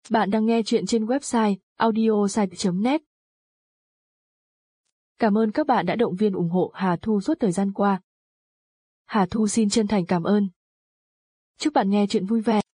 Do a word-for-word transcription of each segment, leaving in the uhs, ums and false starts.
Bạn đang nghe chuyện trên website audiosite chấm net. Cảm ơn các bạn đã động viên ủng hộ Hà Thu suốt thời gian qua. Hà Thu xin chân thành cảm ơn. Chúc bạn nghe chuyện vui vẻ.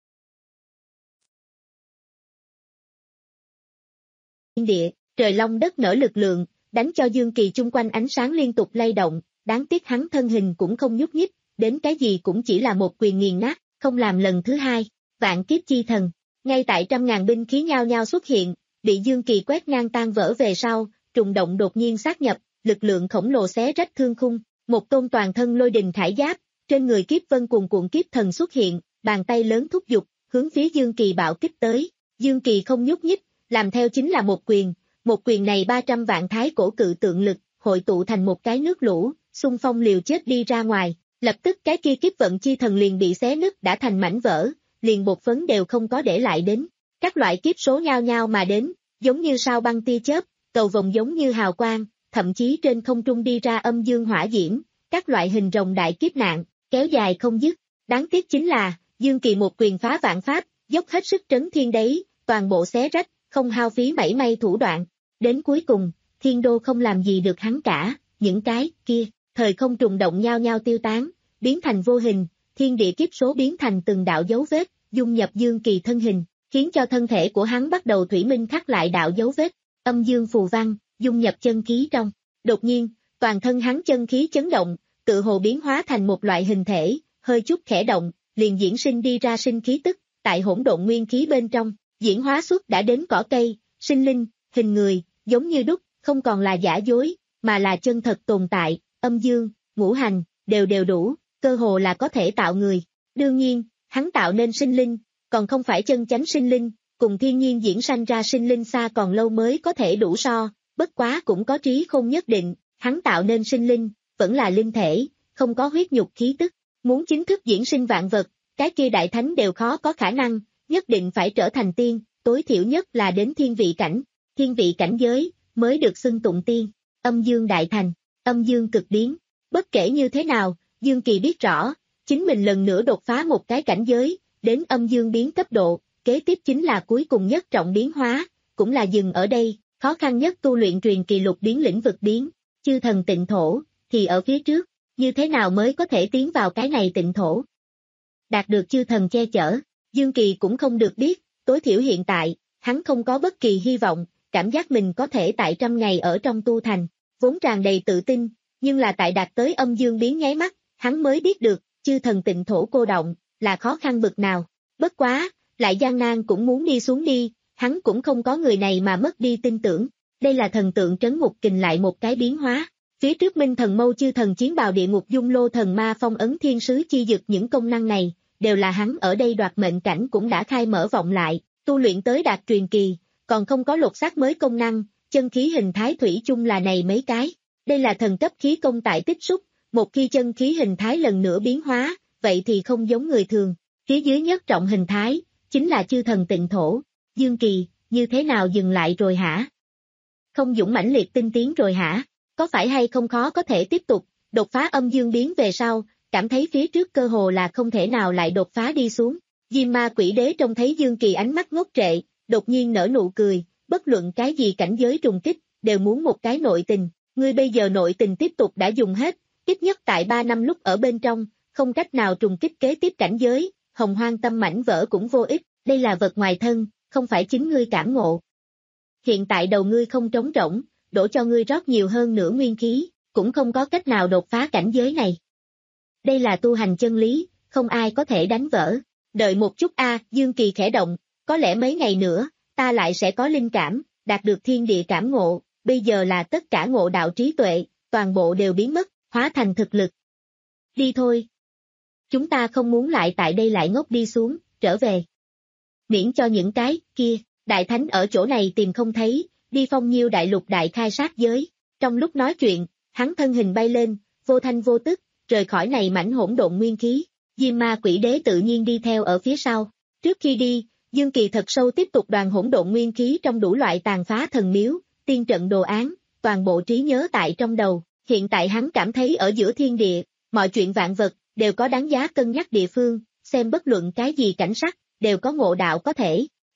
Thiên địa, trời long đất nở lực lượng, đánh cho Dương Kỳ chung quanh ánh sáng liên tục lay động, đáng tiếc hắn thân hình cũng không nhúc nhích, đến cái gì cũng chỉ là một quyền nghiền nát, không làm lần thứ hai. Vạn kiếp chi thần, ngay tại trăm ngàn binh khí nhao nhao xuất hiện, bị Dương Kỳ quét ngang tan vỡ về sau, trùng động đột nhiên sát nhập, lực lượng khổng lồ xé rách thương khung, một tôn toàn thân lôi đình khải giáp, trên người kiếp vân cuồn cuộn kiếp thần xuất hiện, bàn tay lớn thúc giục, hướng phía Dương Kỳ bạo kích tới. Dương Kỳ không nhúc nhích, làm theo chính là một quyền, một quyền này ba trăm vạn thái cổ cự tượng lực, hội tụ thành một cái nước lũ, xung phong liều chết đi ra ngoài, lập tức cái kia kiếp vận chi thần liền bị xé nứt đã thành mảnh vỡ, liền bột phấn đều không có để lại đến. Các loại kiếp số nhao nhao mà đến, giống như sao băng tia chớp, cầu vồng giống như hào quang, thậm chí trên không trung đi ra âm dương hỏa diễm, các loại hình rồng đại kiếp nạn, kéo dài không dứt. Đáng tiếc chính là, Dương Kỳ một quyền phá vạn pháp, dốc hết sức trấn thiên đế, toàn bộ xé rách, không hao phí mảy may thủ đoạn. Đến cuối cùng, thiên đô không làm gì được hắn cả, những cái kia, thời không trùng động nhao nhao tiêu tán, biến thành vô hình, thiên địa kiếp số biến thành từng đạo dấu vết, dung nhập Dương Kỳ thân hình, khiến cho thân thể của hắn bắt đầu thủy minh khắc lại đạo dấu vết, âm dương phù văn, dung nhập chân khí trong. Đột nhiên, toàn thân hắn chân khí chấn động, tự hồ biến hóa thành một loại hình thể, hơi chút khẽ động, liền diễn sinh đi ra sinh khí tức, tại hỗn độn nguyên khí bên trong, diễn hóa xuất đã đến cỏ cây, sinh linh, hình người, giống như đúc, không còn là giả dối, mà là chân thật tồn tại, âm dương, ngũ hành, đều đều đủ, cơ hồ là có thể tạo người. Đương nhiên, hắn tạo nên sinh linh, còn không phải chân chánh sinh linh, cùng thiên nhiên diễn sanh ra sinh linh xa còn lâu mới có thể đủ so, bất quá cũng có trí khôn nhất định, hắn tạo nên sinh linh, vẫn là linh thể, không có huyết nhục khí tức, muốn chính thức diễn sinh vạn vật, cái kia đại thánh đều khó có khả năng, nhất định phải trở thành tiên, tối thiểu nhất là đến thiên vị cảnh, thiên vị cảnh giới, mới được xưng tụng tiên, âm dương đại thành, âm dương cực biến, bất kể như thế nào, Dương Kỳ biết rõ, chính mình lần nữa đột phá một cái cảnh giới, đến âm dương biến cấp độ, kế tiếp chính là cuối cùng nhất trọng biến hóa, cũng là dừng ở đây, khó khăn nhất tu luyện truyền kỳ lục biến lĩnh vực biến, chư thần tịnh thổ, thì ở phía trước, như thế nào mới có thể tiến vào cái này tịnh thổ? Đạt được chư thần che chở, Dương Kỳ cũng không được biết, tối thiểu hiện tại, hắn không có bất kỳ hy vọng, cảm giác mình có thể tại trăm ngày ở trong tu thành, vốn tràn đầy tự tin, nhưng là tại đạt tới âm dương biến nháy mắt, hắn mới biết được, chư thần tịnh thổ cô động, là khó khăn bực nào. Bất quá, lại gian nan cũng muốn đi xuống đi, hắn cũng không có người này mà mất đi tin tưởng. Đây là thần tượng trấn ngục kình lại một cái biến hóa. Phía trước minh thần mâu chư thần chiến bào địa ngục dung lô thần ma phong ấn thiên sứ chi dực những công năng này, đều là hắn ở đây đoạt mệnh cảnh cũng đã khai mở vọng lại, tu luyện tới đạt truyền kỳ, còn không có lột xác mới công năng, chân khí hình thái thủy chung là này mấy cái. Đây là thần cấp khí công tại tích xúc, một khi chân khí hình thái lần nữa biến hóa, vậy thì không giống người thường. Phía dưới nhất trọng hình thái, chính là chư thần tịnh thổ. Dương Kỳ, như thế nào dừng lại rồi hả? Không dũng mãnh liệt tinh tiến rồi hả? Có phải hay không khó có thể tiếp tục, đột phá âm dương biến về sau, cảm thấy phía trước cơ hồ là không thể nào lại đột phá đi xuống. Diêm ma quỷ đế trông thấy Dương Kỳ ánh mắt ngốc trệ, đột nhiên nở nụ cười, bất luận cái gì cảnh giới trùng kích, đều muốn một cái nội tình. Ngươi bây giờ nội tình tiếp tục đã dùng hết, ít nhất tại ba năm lúc ở bên trong, không cách nào trùng kích kế tiếp cảnh giới, hồng hoang tâm mảnh vỡ cũng vô ích, đây là vật ngoài thân, không phải chính ngươi cảm ngộ. Hiện tại đầu ngươi không trống rỗng, đổ cho ngươi rót nhiều hơn nữa nguyên khí, cũng không có cách nào đột phá cảnh giới này. Đây là tu hành chân lý, không ai có thể đánh vỡ. Đợi một chút a, Dương Kỳ khẽ động, có lẽ mấy ngày nữa, ta lại sẽ có linh cảm, đạt được thiên địa cảm ngộ, bây giờ là tất cả ngộ đạo trí tuệ, toàn bộ đều biến mất, hóa thành thực lực. Đi thôi. Chúng ta không muốn lại tại đây lại ngốc đi xuống, trở về. Miễn cho những cái, kia, đại thánh ở chỗ này tìm không thấy, đi phong nhiêu đại lục đại khai sát giới. Trong lúc nói chuyện, hắn thân hình bay lên, vô thanh vô tức, rời khỏi này mảnh hỗn độn nguyên khí. Diêm ma quỷ đế tự nhiên đi theo ở phía sau. Trước khi đi, Dương Kỳ thật sâu tiếp tục đoàn hỗn độn nguyên khí trong đủ loại tàn phá thần miếu, tiên trận đồ án, toàn bộ trí nhớ tại trong đầu. Hiện tại hắn cảm thấy ở giữa thiên địa, mọi chuyện vạn vật, đều có đáng giá cân nhắc địa phương, xem bất luận cái gì cảnh sắc, đều có ngộ đạo có thể.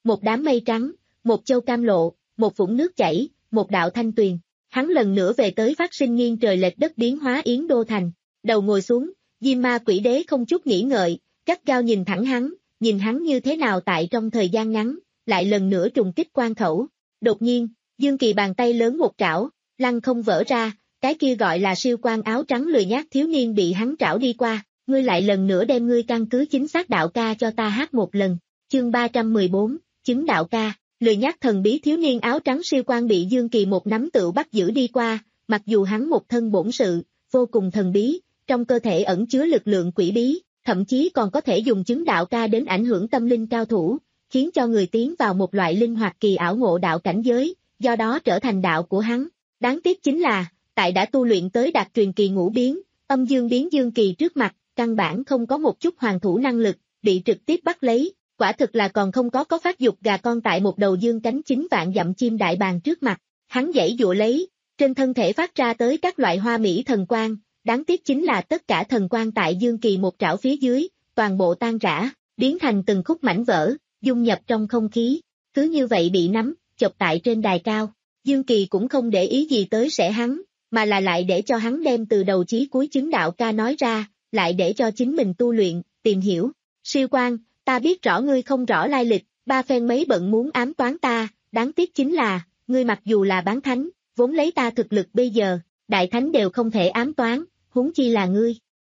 một đám mây trắng, một châu cam lộ, một vũng nước chảy, một đạo thanh tuyền. Hắn lần nữa về tới phát sinh nghiêng trời lệch đất biến hóa Yến Đô Thành. Đầu ngồi xuống, Diêm Ma Quỷ Đế không chút nghĩ ngợi, gắt gao nhìn thẳng hắn, nhìn hắn như thế nào tại trong thời gian ngắn, lại lần nữa trùng kích quan khẩu. Đột nhiên, Dương Kỳ bàn tay lớn một trảo, lăng không vỡ ra, cái kia gọi là siêu quan áo trắng lười nhác thiếu niên bị hắn trảo đi qua, ngươi lại lần nữa đem ngươi căn cứ chính xác đạo ca cho ta hát một lần. Chương ba trăm mười bốn, chứng đạo ca. Lười nhác thần bí thiếu niên áo trắng siêu quan bị Dương Kỳ một nắm tựu bắt giữ đi qua, mặc dù hắn một thân bổn sự, vô cùng thần bí, trong cơ thể ẩn chứa lực lượng quỷ bí, thậm chí còn có thể dùng chứng đạo ca đến ảnh hưởng tâm linh cao thủ, khiến cho người tiến vào một loại linh hoạt kỳ ảo ngộ đạo cảnh giới, do đó trở thành đạo của hắn. Đáng tiếc chính là, tại đã tu luyện tới đạt truyền kỳ ngũ biến, âm dương biến Dương Kỳ trước mặt, căn bản không có một chút hoàn thủ năng lực, bị trực tiếp bắt lấy. Quả thực là còn không có có phát dục gà con tại một đầu dương cánh chín vạn dặm chim đại bàng trước mặt, hắn giãy giụa lấy, trên thân thể phát ra tới các loại hoa mỹ thần quang, đáng tiếc chính là tất cả thần quang tại Dương Kỳ một trảo phía dưới, toàn bộ tan rã, biến thành từng khúc mảnh vỡ, dung nhập trong không khí, cứ như vậy bị nắm, chộp tại trên đài cao. Dương Kỳ cũng không để ý gì tới sẽ hắn, mà là lại để cho hắn đem từ đầu chí cuối chứng đạo ca nói ra, lại để cho chính mình tu luyện, tìm hiểu. Siêu quan, ta biết rõ ngươi không rõ lai lịch, ba phen mấy bận muốn ám toán ta, đáng tiếc chính là, ngươi mặc dù là bán thánh, vốn lấy ta thực lực bây giờ, đại thánh đều không thể ám toán, huống chi là ngươi.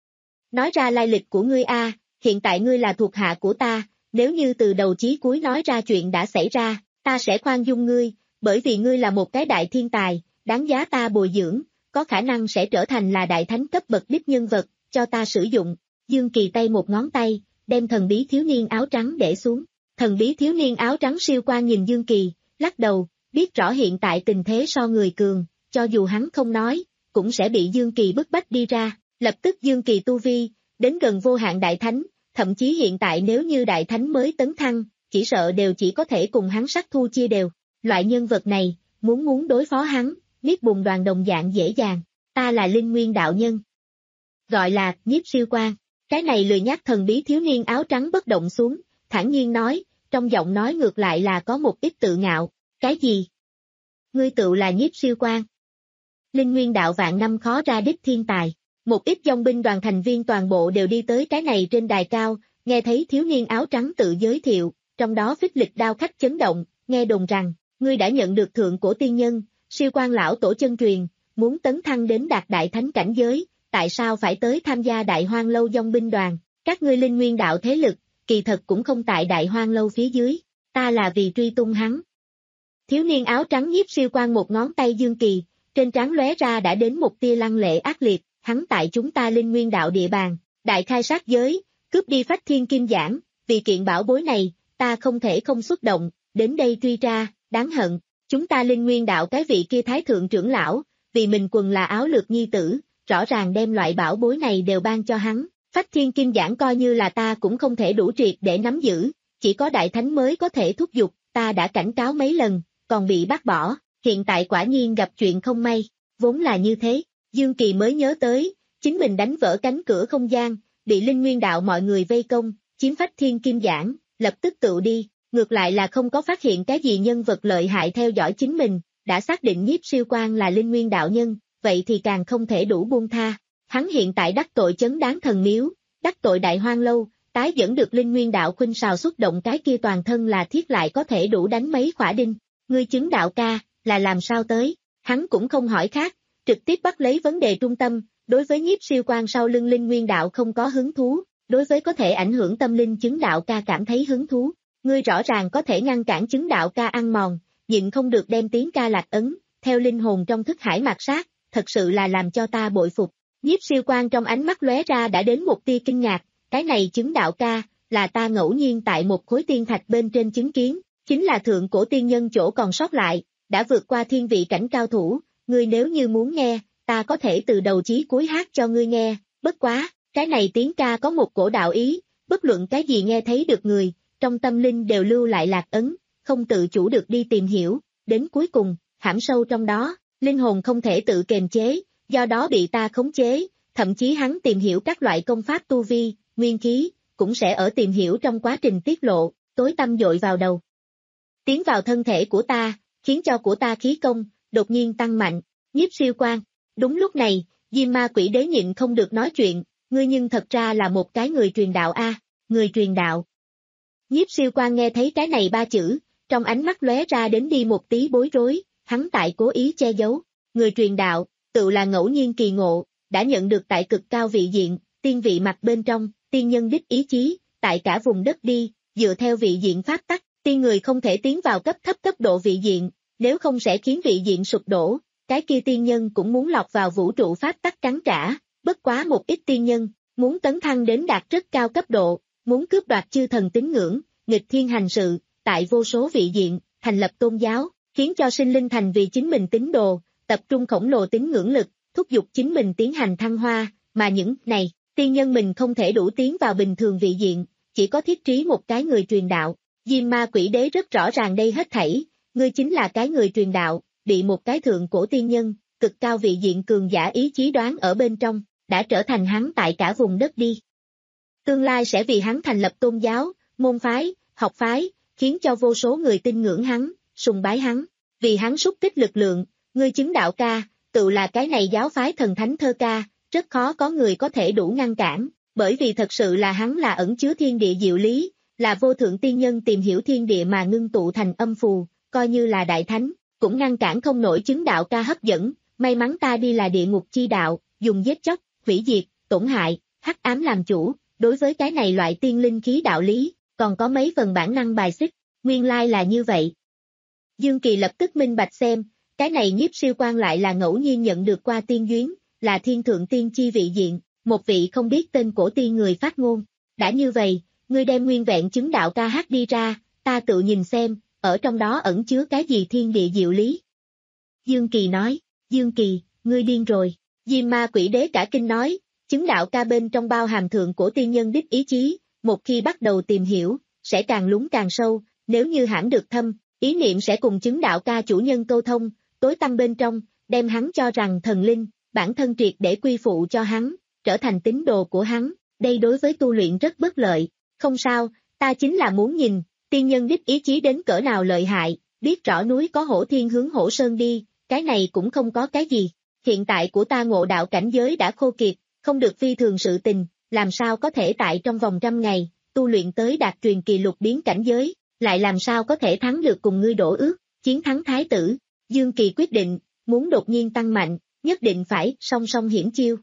Nói ra lai lịch của ngươi a, hiện tại ngươi là thuộc hạ của ta, nếu như từ đầu chí cuối nói ra chuyện đã xảy ra, ta sẽ khoan dung ngươi, bởi vì ngươi là một cái đại thiên tài, đáng giá ta bồi dưỡng, có khả năng sẽ trở thành là đại thánh cấp bậc đích nhân vật, cho ta sử dụng. Dương Kỳ tay một ngón tay, đem thần bí thiếu niên áo trắng để xuống. Thần bí thiếu niên áo trắng siêu quan nhìn Dương Kỳ, lắc đầu, biết rõ hiện tại tình thế so người cường, cho dù hắn không nói, cũng sẽ bị Dương Kỳ bức bách đi ra. Lập tức Dương Kỳ tu vi, đến gần vô hạn đại thánh, thậm chí hiện tại nếu như đại thánh mới tấn thăng, chỉ sợ đều chỉ có thể cùng hắn sắc thu chia đều. Loại nhân vật này, muốn muốn đối phó hắn, Niết Bùn Đoàn đồng dạng dễ dàng. Ta là Linh Nguyên đạo nhân. Gọi là Nhiếp siêu quan. Cái này lười nhác thần bí thiếu niên áo trắng bất động xuống, thản nhiên nói, trong giọng nói ngược lại là có một ít tự ngạo. Cái gì? Ngươi tự là Nhiếp siêu quan. Linh Nguyên đạo vạn năm khó ra đích thiên tài. Một ít dòng binh đoàn thành viên toàn bộ đều đi tới cái này trên đài cao, nghe thấy thiếu niên áo trắng tự giới thiệu, trong đó phích lịch đao khách chấn động, nghe đồn rằng, ngươi đã nhận được thượng cổ tiên nhân, siêu quan lão tổ chân truyền, muốn tấn thăng đến đạt đại thánh cảnh giới, tại sao phải tới tham gia đại hoang lâu dòng binh đoàn, các ngươi Linh Nguyên đạo thế lực, kỳ thật cũng không tại đại hoang lâu phía dưới, ta là vì truy tung hắn. Thiếu niên áo trắng Nhiếp siêu quan một ngón tay Dương Kỳ, trên trán lóe ra đã đến một tia lăng lệ ác liệt, hắn tại chúng ta Linh Nguyên đạo địa bàn, đại khai sát giới, cướp đi phách thiên kim giảng, vì kiện bảo bối này, ta không thể không xuất động, đến đây truy tra, đáng hận, chúng ta Linh Nguyên đạo cái vị kia thái thượng trưởng lão, vì mình quần là áo lược nhi tử, rõ ràng đem loại bảo bối này đều ban cho hắn, phách thiên kim giảng coi như là ta cũng không thể đủ triệt để nắm giữ, chỉ có đại thánh mới có thể thúc giục, ta đã cảnh cáo mấy lần, còn bị bác bỏ, hiện tại quả nhiên gặp chuyện không may, vốn là như thế, Dương Kỳ mới nhớ tới, chính mình đánh vỡ cánh cửa không gian, bị Linh Nguyên đạo mọi người vây công, chiếm phách thiên kim giảng, lập tức tự đi, ngược lại là không có phát hiện cái gì nhân vật lợi hại theo dõi chính mình, đã xác định Nhiếp siêu quan là Linh Nguyên đạo nhân, vậy thì càng không thể đủ buông tha. Hắn hiện tại đắc tội chấn đáng thần miếu, đắc tội đại hoang lâu, tái dẫn được Linh Nguyên đạo khuynh sào xuất động cái kia toàn thân là thiết lại có thể đủ đánh mấy khỏa đinh. Ngươi chứng đạo ca, là làm sao tới? Hắn cũng không hỏi khác, trực tiếp bắt lấy vấn đề trung tâm, đối với Nhiếp siêu quan sau lưng Linh Nguyên đạo không có hứng thú, đối với có thể ảnh hưởng tâm linh chứng đạo ca cảm thấy hứng thú. Ngươi rõ ràng có thể ngăn cản chứng đạo ca ăn mòn, nhịn không được đem tiếng ca lạc ấn, theo linh hồn trong thức hải mạt sát, thật sự là làm cho ta bội phục. Nhiếp siêu quan trong ánh mắt lóe ra đã đến một tia kinh ngạc, cái này chứng đạo ca, là ta ngẫu nhiên tại một khối tiên thạch bên trên chứng kiến, chính là thượng cổ tiên nhân chỗ còn sót lại, đã vượt qua thiên vị cảnh cao thủ, ngươi nếu như muốn nghe, ta có thể từ đầu chí cuối hát cho ngươi nghe, bất quá, cái này tiếng ca có một cổ đạo ý, bất luận cái gì nghe thấy được người, trong tâm linh đều lưu lại lạc ấn, không tự chủ được đi tìm hiểu, đến cuối cùng, hãm sâu trong đó, linh hồn không thể tự kiềm chế, do đó bị ta khống chế, thậm chí hắn tìm hiểu các loại công pháp tu vi, nguyên khí, cũng sẽ ở tìm hiểu trong quá trình tiết lộ, tối tâm dội vào đầu. tiến vào thân thể của ta, khiến cho của ta khí công, đột nhiên tăng mạnh, nhiếp siêu quan. Đúng lúc này, Diêm Ma Quỷ Đế nhịn không được nói chuyện, ngươi nhưng thật ra là một cái người truyền đạo a, người truyền đạo. Nhiếp siêu quan nghe thấy cái này ba chữ, trong ánh mắt lóe ra đến đi một tí bối rối, hắn tại cố ý che giấu, người truyền đạo, tự là ngẫu nhiên kỳ ngộ, đã nhận được tại cực cao vị diện, tiên vị mặt bên trong, tiên nhân đích ý chí, tại cả vùng đất đi, dựa theo vị diện pháp tắc, tiên người không thể tiến vào cấp thấp cấp độ vị diện, nếu không sẽ khiến vị diện sụp đổ, cái kia tiên nhân cũng muốn lọt vào vũ trụ pháp tắc cắn trả, bất quá một ít tiên nhân, muốn tấn thăng đến đạt rất cao cấp độ, muốn cướp đoạt chư thần tín ngưỡng, nghịch thiên hành sự, tại vô số vị diện, thành lập tôn giáo, khiến cho sinh linh thành vì chính mình tín đồ, tập trung khổng lồ tín ngưỡng lực, thúc giục chính mình tiến hành thăng hoa, mà những này, tiên nhân mình không thể đủ tiến vào bình thường vị diện, chỉ có thiết trí một cái người truyền đạo. Diêm Ma Quỷ Đế rất rõ ràng đây hết thảy, ngươi chính là cái người truyền đạo, bị một cái thượng cổ tiên nhân, cực cao vị diện cường giả ý chí đoán ở bên trong, đã trở thành hắn tại cả vùng đất đi. Tương lai sẽ vì hắn thành lập tôn giáo, môn phái, học phái, khiến cho vô số người tin ngưỡng hắn, sùng bái hắn, vì hắn xúc tích lực lượng, ngươi chứng đạo ca, tự là cái này giáo phái thần thánh thơ ca, rất khó có người có thể đủ ngăn cản, bởi vì thật sự là hắn là ẩn chứa thiên địa diệu lý, là vô thượng tiên nhân tìm hiểu thiên địa mà ngưng tụ thành âm phù, coi như là đại thánh, cũng ngăn cản không nổi chứng đạo ca hấp dẫn, may mắn ta đi là địa ngục chi đạo, dùng giết chóc, hủy diệt, tổn hại, hắc ám làm chủ, đối với cái này loại tiên linh khí đạo lý, còn có mấy phần bản năng bài xích, nguyên lai là như vậy. Dương Kỳ lập tức minh bạch xem, cái này nhiếp siêu quan lại là ngẫu nhiên nhận được qua tiên duyên, là thiên thượng tiên chi vị diện, một vị không biết tên cổ tiên người phát ngôn, đã như vậy, ngươi đem nguyên vẹn chứng đạo ca hát đi ra, ta tự nhìn xem, ở trong đó ẩn chứa cái gì thiên địa diệu lý. Dương Kỳ nói, Dương Kỳ, ngươi điên rồi, Diêm Ma Quỷ Đế cả kinh nói, chứng đạo ca bên trong bao hàm thượng của tiên nhân đích ý chí, một khi bắt đầu tìm hiểu, sẽ càng lún càng sâu, nếu như hãm được thâm, ý niệm sẽ cùng chứng đạo ca chủ nhân câu thông, tối tăm bên trong, đem hắn cho rằng thần linh, bản thân triệt để quy phụ cho hắn, trở thành tín đồ của hắn, đây đối với tu luyện rất bất lợi, không sao, ta chính là muốn nhìn, tiên nhân đích ý chí đến cỡ nào lợi hại, biết rõ núi có hổ thiên hướng hổ sơn đi, cái này cũng không có cái gì, hiện tại của ta ngộ đạo cảnh giới đã khô kiệt, không được phi thường sự tình, làm sao có thể tại trong vòng trăm ngày, tu luyện tới đạt truyền kỳ lục biến cảnh giới, lại làm sao có thể thắng được cùng ngươi đổ ước, chiến thắng thái tử, Dương Kỳ quyết định, muốn đột nhiên tăng mạnh, nhất định phải song song hiển chiêu.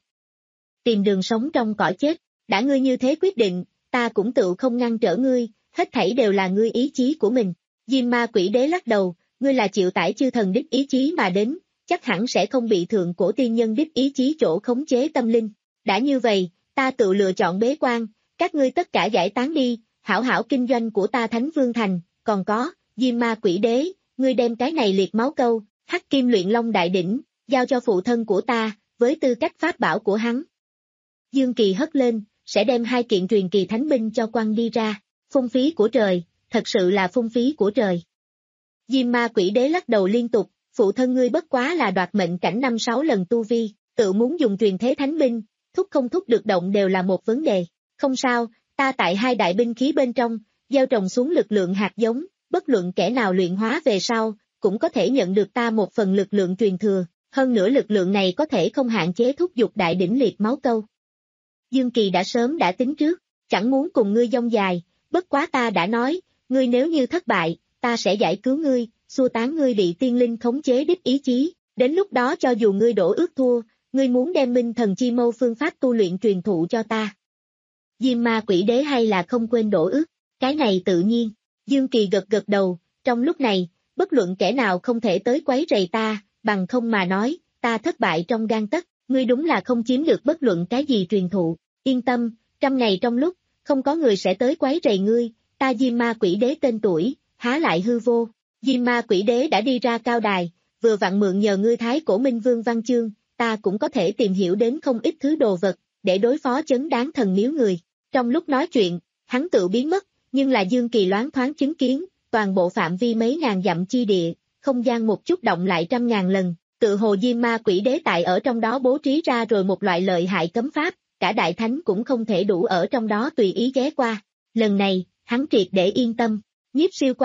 Tìm đường sống trong cõi chết, đã ngươi như thế quyết định, ta cũng tự không ngăn trở ngươi, hết thảy đều là ngươi ý chí của mình. Diêm Ma Quỷ Đế lắc đầu, ngươi là chịu tải chư thần đích ý chí mà đến, chắc hẳn sẽ không bị thượng cổ tiên nhân đích ý chí chỗ khống chế tâm linh. Đã như vậy, ta tự lựa chọn bế quan, các ngươi tất cả giải tán đi, hảo hảo kinh doanh của ta Thánh Vương Thành, còn có, Diêm Ma Quỷ Đế, ngươi đem cái này liệt máu câu, hắc kim luyện long đại đỉnh, giao cho phụ thân của ta, với tư cách pháp bảo của hắn. Dương Kỳ hất lên, sẽ đem hai kiện truyền kỳ thánh binh cho quăng đi ra, phung phí của trời, thật sự là phung phí của trời. Diêm Ma Quỷ Đế lắc đầu liên tục, phụ thân ngươi bất quá là đoạt mệnh cảnh năm sáu lần tu vi, tự muốn dùng truyền thế thánh binh, thúc không thúc được động đều là một vấn đề, không sao, ta tại hai đại binh khí bên trong, gieo trồng xuống lực lượng hạt giống, bất luận kẻ nào luyện hóa về sau, cũng có thể nhận được ta một phần lực lượng truyền thừa, hơn nữa lực lượng này có thể không hạn chế thúc giục đại đỉnh liệt máu câu. Dương Kỳ đã sớm đã tính trước, chẳng muốn cùng ngươi dông dài, bất quá ta đã nói, ngươi nếu như thất bại, ta sẽ giải cứu ngươi, xua tán ngươi bị tiên linh khống chế đích ý chí, đến lúc đó cho dù ngươi đổ ước thua, ngươi muốn đem minh thần chi mâu phương pháp tu luyện truyền thụ cho ta. Diêm Ma Quỷ Đế hay là không quên đổ ước, cái này tự nhiên, Dương Kỳ gật gật đầu, trong lúc này, bất luận kẻ nào không thể tới quấy rầy ta, bằng không mà nói, ta thất bại trong gang tấc, ngươi đúng là không chiếm được bất luận cái gì truyền thụ, yên tâm, trăm ngày trong lúc, không có người sẽ tới quấy rầy ngươi, ta Diêm Ma Quỷ Đế tên tuổi, há lại hư vô, Diêm Ma Quỷ Đế đã đi ra cao đài, vừa vặn mượn nhờ ngươi Thái Cổ Minh Vương văn chương, ta cũng có thể tìm hiểu đến không ít thứ đồ vật, để đối phó chấn đáng thần miếu người. Trong lúc nói chuyện, hắn tự biến mất, nhưng là Dương Kỳ loáng thoáng chứng kiến, toàn bộ phạm vi mấy ngàn dặm chi địa, không gian một chút động lại trăm ngàn lần, tự hồ Diêm Ma Quỷ Đế tại ở trong đó bố trí ra rồi một loại lợi hại cấm pháp, cả đại thánh cũng không thể đủ ở trong đó tùy ý ghé qua. Lần này, hắn triệt để yên tâm, nhiếp siêu quan,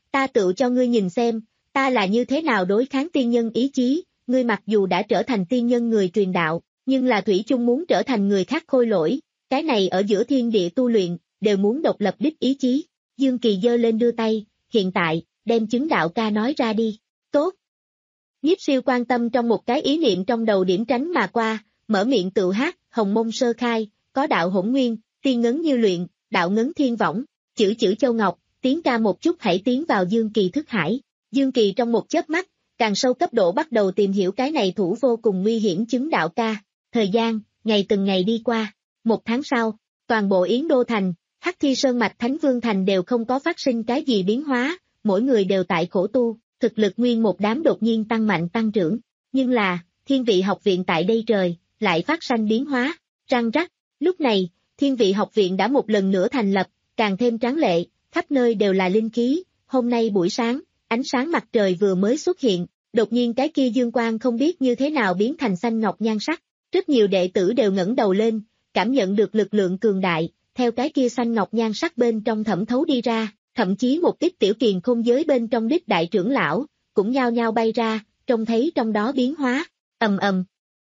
ta tự cho ngươi nhìn xem, ta là như thế nào đối kháng tiên nhân ý chí, ngươi mặc dù đã trở thành tiên nhân người truyền đạo, nhưng là thủy chung muốn trở thành người khác khôi lỗi, cái này ở giữa thiên địa tu luyện, đều muốn độc lập đích ý chí. Dương Kỳ giơ lên đưa tay, hiện tại, đem chứng đạo ca nói ra đi, tốt. Nhiếp Siêu quan tâm trong một cái ý niệm trong đầu điểm tránh mà qua, mở miệng tự hát, hồng mông sơ khai, có đạo hỗn nguyên, tiên ngấn như luyện, đạo ngấn thiên võng, chữ chữ châu ngọc, tiến ca một chút hãy tiến vào Dương Kỳ thức hải. Dương Kỳ trong một chớp mắt, càng sâu cấp độ bắt đầu tìm hiểu cái này thủ vô cùng nguy hiểm chứng đạo ca. Thời gian, ngày từng ngày đi qua, một tháng sau, toàn bộ Yến Đô Thành, Hắc Thi Sơn Mạch Thánh Vương Thành đều không có phát sinh cái gì biến hóa, mỗi người đều tại khổ tu, thực lực nguyên một đám đột nhiên tăng mạnh tăng trưởng. Nhưng là, Thiên Vị Học Viện tại đây trời, lại phát sinh biến hóa, răng rắc. Lúc này, Thiên Vị Học Viện đã một lần nữa thành lập, càng thêm tráng lệ, khắp nơi đều là linh khí. Hôm nay buổi sáng, ánh sáng mặt trời vừa mới xuất hiện, đột nhiên cái kia dương quang không biết như thế nào biến thành xanh ngọc nhan sắc. Rất nhiều đệ tử đều ngẩng đầu lên, cảm nhận được lực lượng cường đại, theo cái kia xanh ngọc nhan sắc bên trong thẩm thấu đi ra, thậm chí một ít tiểu kiền không giới bên trong đích đại trưởng lão, cũng nhao nhao bay ra, trông thấy trong đó biến hóa, ầm ầm.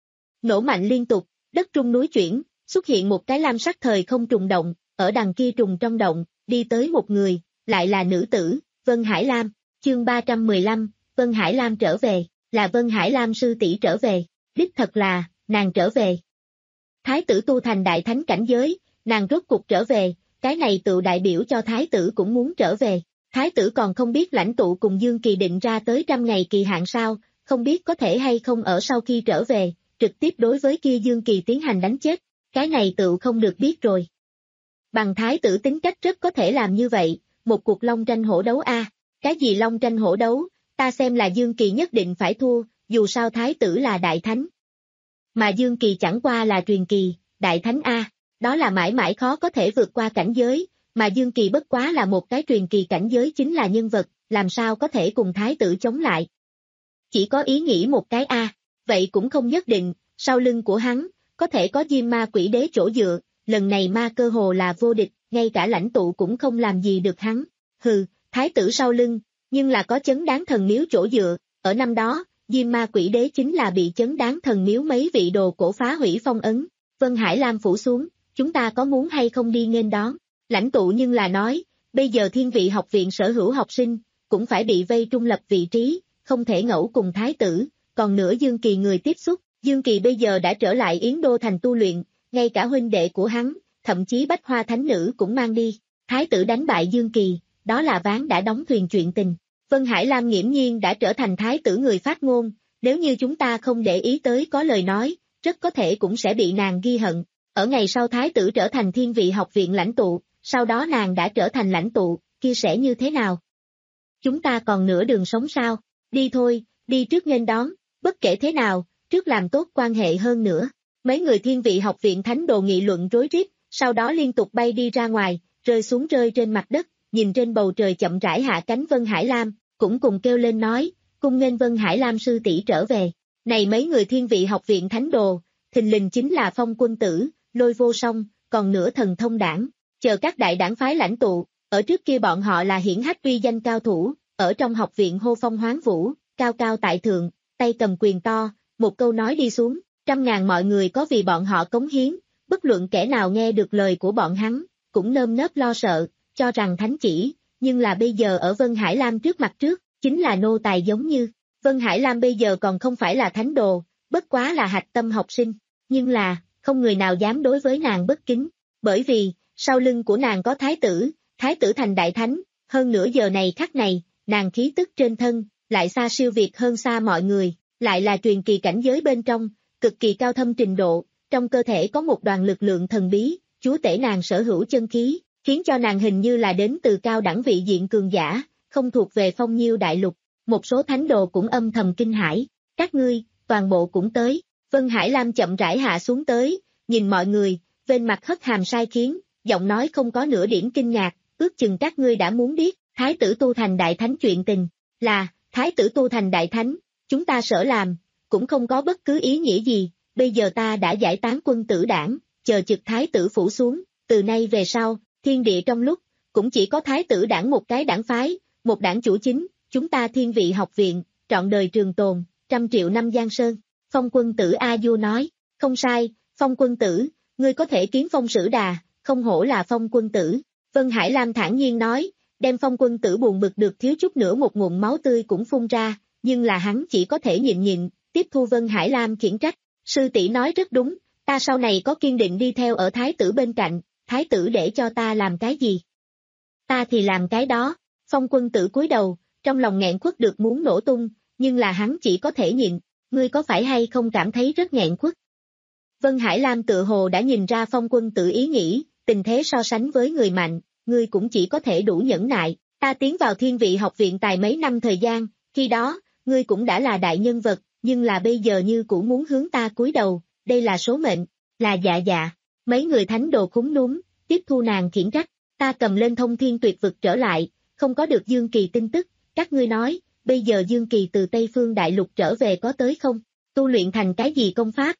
Nổ mạnh liên tục, đất trung núi chuyển, xuất hiện một cái lam sắc thời không trùng động, ở đằng kia trùng trong động, đi tới một người, lại là nữ tử, Vân Hải Lam, chương ba trăm mười lăm, Vân Hải Lam trở về, là Vân Hải Lam sư tỷ trở về, đích thật là, nàng trở về. Thái tử tu thành đại thánh cảnh giới, nàng rốt cục trở về, cái này tự đại biểu cho thái tử cũng muốn trở về. Thái tử còn không biết lãnh tụ cùng Dương Kỳ định ra tới trăm ngày kỳ hạn sao, không biết có thể hay không ở sau khi trở về, trực tiếp đối với kia Dương Kỳ tiến hành đánh chết, cái này tự không được biết rồi. Bằng thái tử tính cách rất có thể làm như vậy, một cuộc long tranh hổ đấu a, cái gì long tranh hổ đấu, ta xem là Dương Kỳ nhất định phải thua, dù sao thái tử là đại thánh. Mà Dương Kỳ chẳng qua là truyền kỳ, đại thánh a, đó là mãi mãi khó có thể vượt qua cảnh giới, mà Dương Kỳ bất quá là một cái truyền kỳ cảnh giới chính là nhân vật, làm sao có thể cùng thái tử chống lại. Chỉ có ý nghĩ một cái a, vậy cũng không nhất định, sau lưng của hắn, có thể có Diêm Ma Quỷ Đế chỗ dựa, lần này ma cơ hồ là vô địch, ngay cả lãnh tụ cũng không làm gì được hắn. Hừ, thái tử sau lưng, nhưng là có chấn đáng thần miếu chỗ dựa, ở năm đó, Diêm Ma Quỷ Đế chính là bị chấn đáng thần miếu mấy vị đồ cổ phá hủy phong ấn. Vân Hải Lam phủ xuống, chúng ta có muốn hay không đi nghênh đón? Lãnh tụ nhưng là nói, bây giờ Thiên Vị Học Viện sở hữu học sinh, cũng phải bị vây trung lập vị trí, không thể ngẫu cùng thái tử, còn nữa Dương Kỳ người tiếp xúc, Dương Kỳ bây giờ đã trở lại Yến Đô thành tu luyện, ngay cả huynh đệ của hắn, thậm chí Bách Hoa Thánh Nữ cũng mang đi, thái tử đánh bại Dương Kỳ, đó là ván đã đóng thuyền chuyện tình. Vân Hải Lam nghiễm nhiên đã trở thành thái tử người phát ngôn, nếu như chúng ta không để ý tới có lời nói, rất có thể cũng sẽ bị nàng ghi hận. Ở ngày sau thái tử trở thành Thiên Vị Học Viện lãnh tụ, sau đó nàng đã trở thành lãnh tụ, kia sẽ như thế nào? Chúng ta còn nửa đường sống sao? Đi thôi, đi trước nghênh đón, bất kể thế nào, trước làm tốt quan hệ hơn nữa. Mấy người Thiên Vị Học Viện thánh đồ nghị luận rối rít, sau đó liên tục bay đi ra ngoài, rơi xuống rơi trên mặt đất, nhìn trên bầu trời chậm rãi hạ cánh Vân Hải Lam, cũng cùng kêu lên nói, cung nghênh Vân Hải Lam sư tỷ trở về. Này mấy người Thiên Vị Học Viện thánh đồ, thình lình chính là Phong Quân Tử, Lôi Vô Song, còn nữa Thần Thông Đảng, chờ các đại đảng phái lãnh tụ, ở trước kia bọn họ là hiển hách uy danh cao thủ, ở trong học viện hô phong hoán vũ, cao cao tại thượng, tay cầm quyền to, một câu nói đi xuống, trăm ngàn mọi người có vì bọn họ cống hiến, bất luận kẻ nào nghe được lời của bọn hắn, cũng nơm nớp lo sợ, cho rằng thánh chỉ, nhưng là bây giờ ở Vân Hải Lam trước mặt trước, chính là nô tài giống như, Vân Hải Lam bây giờ còn không phải là thánh đồ, bất quá là hạch tâm học sinh, nhưng là, không người nào dám đối với nàng bất kính, bởi vì, sau lưng của nàng có thái tử, thái tử thành đại thánh, hơn nửa giờ này khắc này, nàng khí tức trên thân, lại xa siêu việt hơn xa mọi người, lại là truyền kỳ cảnh giới bên trong, cực kỳ cao thâm trình độ, trong cơ thể có một đoàn lực lượng thần bí, chúa tể nàng sở hữu chân khí, khiến cho nàng hình như là đến từ cao đẳng vị diện cường giả, không thuộc về phong nhiêu đại lục, một số thánh đồ cũng âm thầm kinh hãi, các ngươi, toàn bộ cũng tới, Vân Hải Lam chậm rãi hạ xuống tới, nhìn mọi người, bên mặt hất hàm sai khiến, giọng nói không có nửa điểm kinh ngạc, ước chừng các ngươi đã muốn biết, thái tử tu thành đại thánh chuyện tình, là, thái tử tu thành đại thánh, chúng ta sở làm, cũng không có bất cứ ý nghĩa gì, bây giờ ta đã giải tán quân tử đảng, chờ trực thái tử phủ xuống, từ nay về sau, thiên địa trong lúc, cũng chỉ có thái tử đảng một cái đảng phái, một đảng chủ chính, chúng ta Thiên Vị học viện, trọn đời trường tồn, trăm triệu năm giang sơn. Phong Quân Tử A Du nói, không sai, Phong Quân Tử, ngươi có thể kiến phong sử đà, không hổ là Phong Quân Tử. Vân Hải Lam thản nhiên nói, đem Phong Quân Tử buồn bực được thiếu chút nữa một ngụm máu tươi cũng phun ra, nhưng là hắn chỉ có thể nhịn nhịn, tiếp thu Vân Hải Lam khiển trách. Sư tỷ nói rất đúng, ta sau này có kiên định đi theo ở thái tử bên cạnh, thái tử để cho ta làm cái gì? Ta thì làm cái đó. Phong Quân Tử cúi đầu, trong lòng nghẹn khuất được muốn nổ tung, nhưng là hắn chỉ có thể nhịn, ngươi có phải hay không cảm thấy rất nghẹn khuất? Vân Hải Lam tự hồ đã nhìn ra Phong Quân Tử ý nghĩ, tình thế so sánh với người mạnh, ngươi cũng chỉ có thể đủ nhẫn nại, ta tiến vào Thiên Vị học viện tài mấy năm thời gian, khi đó, ngươi cũng đã là đại nhân vật, nhưng là bây giờ như cũng muốn hướng ta cúi đầu, đây là số mệnh, là dạ dạ, mấy người thánh đồ khúng núm, tiếp thu nàng khiển trách, ta cầm lên thông thiên tuyệt vực trở lại, không có được Dương Kỳ tin tức, các ngươi nói, bây giờ Dương Kỳ từ Tây Phương Đại Lục trở về có tới không, tu luyện thành cái gì công pháp?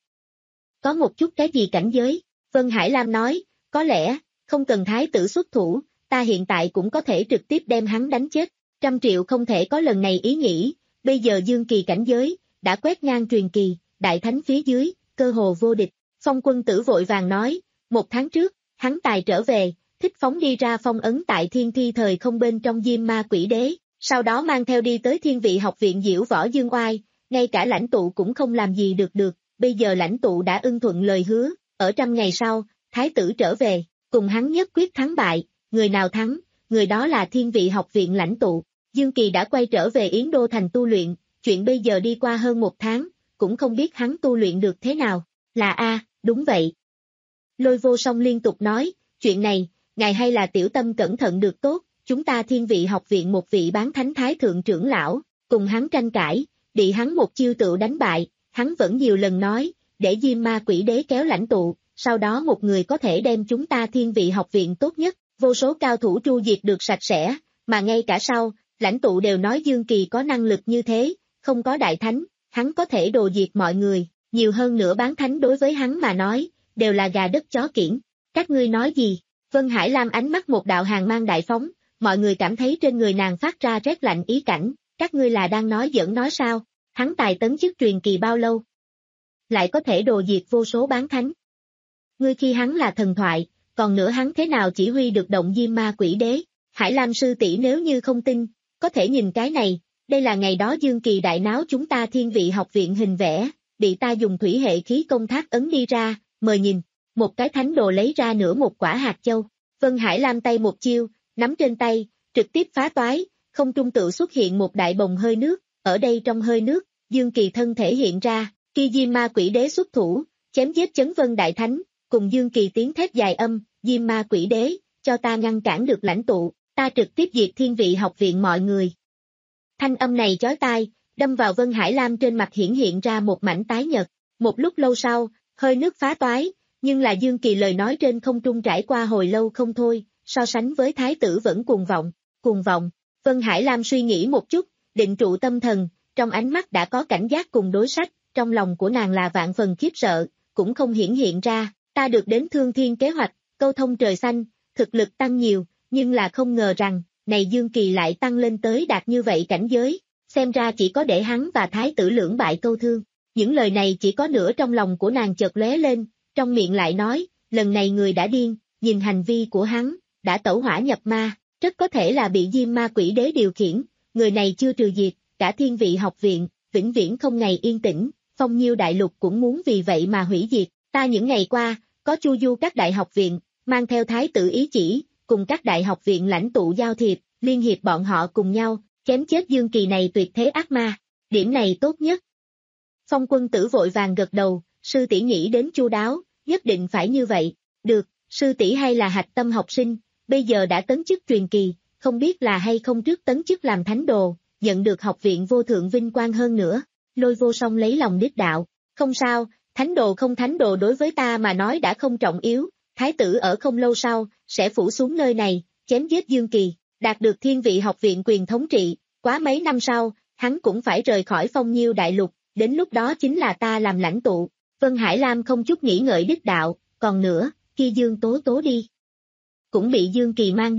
Có một chút cái gì cảnh giới? Vân Hải Lam nói, có lẽ, không cần thái tử xuất thủ, ta hiện tại cũng có thể trực tiếp đem hắn đánh chết, trăm triệu không thể có lần này ý nghĩ, bây giờ Dương Kỳ cảnh giới, đã quét ngang truyền kỳ, đại thánh phía dưới, cơ hồ vô địch. Phong Quân Tử vội vàng nói, một tháng trước, hắn tài trở về, thích phóng đi ra phong ấn tại thiên thi thời không bên trong Diêm Ma Quỷ Đế, sau đó mang theo đi tới Thiên Vị học viện diễu võ dương oai, ngay cả lãnh tụ cũng không làm gì được được, bây giờ lãnh tụ đã ưng thuận lời hứa, ở trăm ngày sau, thái tử trở về, cùng hắn nhất quyết thắng bại, người nào thắng, người đó là Thiên Vị học viện lãnh tụ. Dương Kỳ đã quay trở về Yến Đô thành tu luyện, chuyện bây giờ đi qua hơn một tháng, cũng không biết hắn tu luyện được thế nào, là a, đúng vậy. Lôi Vô Song liên tục nói, chuyện này, ngài hay là tiểu tâm cẩn thận được tốt, chúng ta Thiên Vị học viện một vị bán thánh thái thượng trưởng lão, cùng hắn tranh cãi, bị hắn một chiêu tựu đánh bại, hắn vẫn nhiều lần nói, để Diêm Ma Quỷ Đế kéo lãnh tụ, sau đó một người có thể đem chúng ta Thiên Vị học viện tốt nhất, vô số cao thủ tru diệt được sạch sẽ, mà ngay cả sau, lãnh tụ đều nói Dương Kỳ có năng lực như thế, không có đại thánh, hắn có thể đồ diệt mọi người, nhiều hơn nữa bán thánh đối với hắn mà nói, đều là gà đất chó kiểng. Các ngươi nói gì? Vân Hải Lam ánh mắt một đạo hàng mang đại phóng, mọi người cảm thấy trên người nàng phát ra rét lạnh ý cảnh, các ngươi là đang nói giỡn nói sao? Hắn tài tấn chức truyền kỳ bao lâu? Lại có thể đồ diệt vô số bán thánh. Ngươi khi hắn là thần thoại, còn nữa hắn thế nào chỉ huy được động Diêm Ma Quỷ Đế? Hải Lam sư tỷ nếu như không tin, có thể nhìn cái này, đây là ngày đó Dương Kỳ đại náo chúng ta Thiên Vị học viện hình vẽ, bị ta dùng thủy hệ khí công thác ấn đi ra, mời nhìn, một cái thánh đồ lấy ra nửa một quả hạt châu, Vân Hải Lam tay một chiêu, nắm trên tay, trực tiếp phá toái, không trung tự xuất hiện một đại bồng hơi nước, ở đây trong hơi nước, Dương Kỳ thân thể hiện ra, khi Diêm Ma Quỷ Đế xuất thủ, chém giết Chấn Vân Đại Thánh, cùng Dương Kỳ tiếng thét dài âm, Diêm Ma Quỷ Đế, cho ta ngăn cản được lãnh tụ, ta trực tiếp diệt Thiên Vị học viện mọi người. Thanh âm này chói tai, đâm vào Vân Hải Lam trên mặt hiển hiện ra một mảnh tái nhợt, một lúc lâu sau, hơi nước phá toái, nhưng là Dương Kỳ lời nói trên không trung trải qua hồi lâu không thôi, so sánh với thái tử vẫn cuồng vọng, cuồng vọng. Vân Hải Lam suy nghĩ một chút, định trụ tâm thần, trong ánh mắt đã có cảnh giác cùng đối sách, trong lòng của nàng là vạn phần khiếp sợ, cũng không hiển hiện ra, ta được đến Thương Thiên kế hoạch, câu thông trời xanh, thực lực tăng nhiều, nhưng là không ngờ rằng, này Dương Kỳ lại tăng lên tới đạt như vậy cảnh giới, xem ra chỉ có để hắn và thái tử lưỡng bại câu thương. Những lời này chỉ có nửa trong lòng của nàng chợt lóe lên, trong miệng lại nói, lần này người đã điên, nhìn hành vi của hắn, đã tẩu hỏa nhập ma, rất có thể là bị Diêm Ma Quỷ Đế điều khiển, người này chưa trừ diệt, cả Thiên Vị học viện, vĩnh viễn không ngày yên tĩnh, phong nhiêu đại lục cũng muốn vì vậy mà hủy diệt, ta những ngày qua, có chu du các đại học viện, mang theo thái tử ý chỉ, cùng các đại học viện lãnh tụ giao thiệp, liên hiệp bọn họ cùng nhau, chém chết Dương Kỳ này tuyệt thế ác ma, điểm này tốt nhất. Phong Quân Tử vội vàng gật đầu, sư tỷ nghĩ đến chu đáo, nhất định phải như vậy, được, sư tỷ hay là hạch tâm học sinh, bây giờ đã tấn chức truyền kỳ, không biết là hay không trước tấn chức làm thánh đồ, nhận được học viện vô thượng vinh quang hơn nữa, Lôi Vô Song lấy lòng đích đạo, không sao, thánh đồ không thánh đồ đối với ta mà nói đã không trọng yếu, thái tử ở không lâu sau, sẽ phủ xuống nơi này, chém giết Dương Kỳ, đạt được Thiên Vị học viện quyền thống trị, quá mấy năm sau, hắn cũng phải rời khỏi phong nhiêu đại lục, đến lúc đó chính là ta làm lãnh tụ. Vân Hải Lam không chút nghĩ ngợi đích đạo, còn nữa, kia Dương Tố Tố đi. Cũng bị Dương Kỳ mang đi.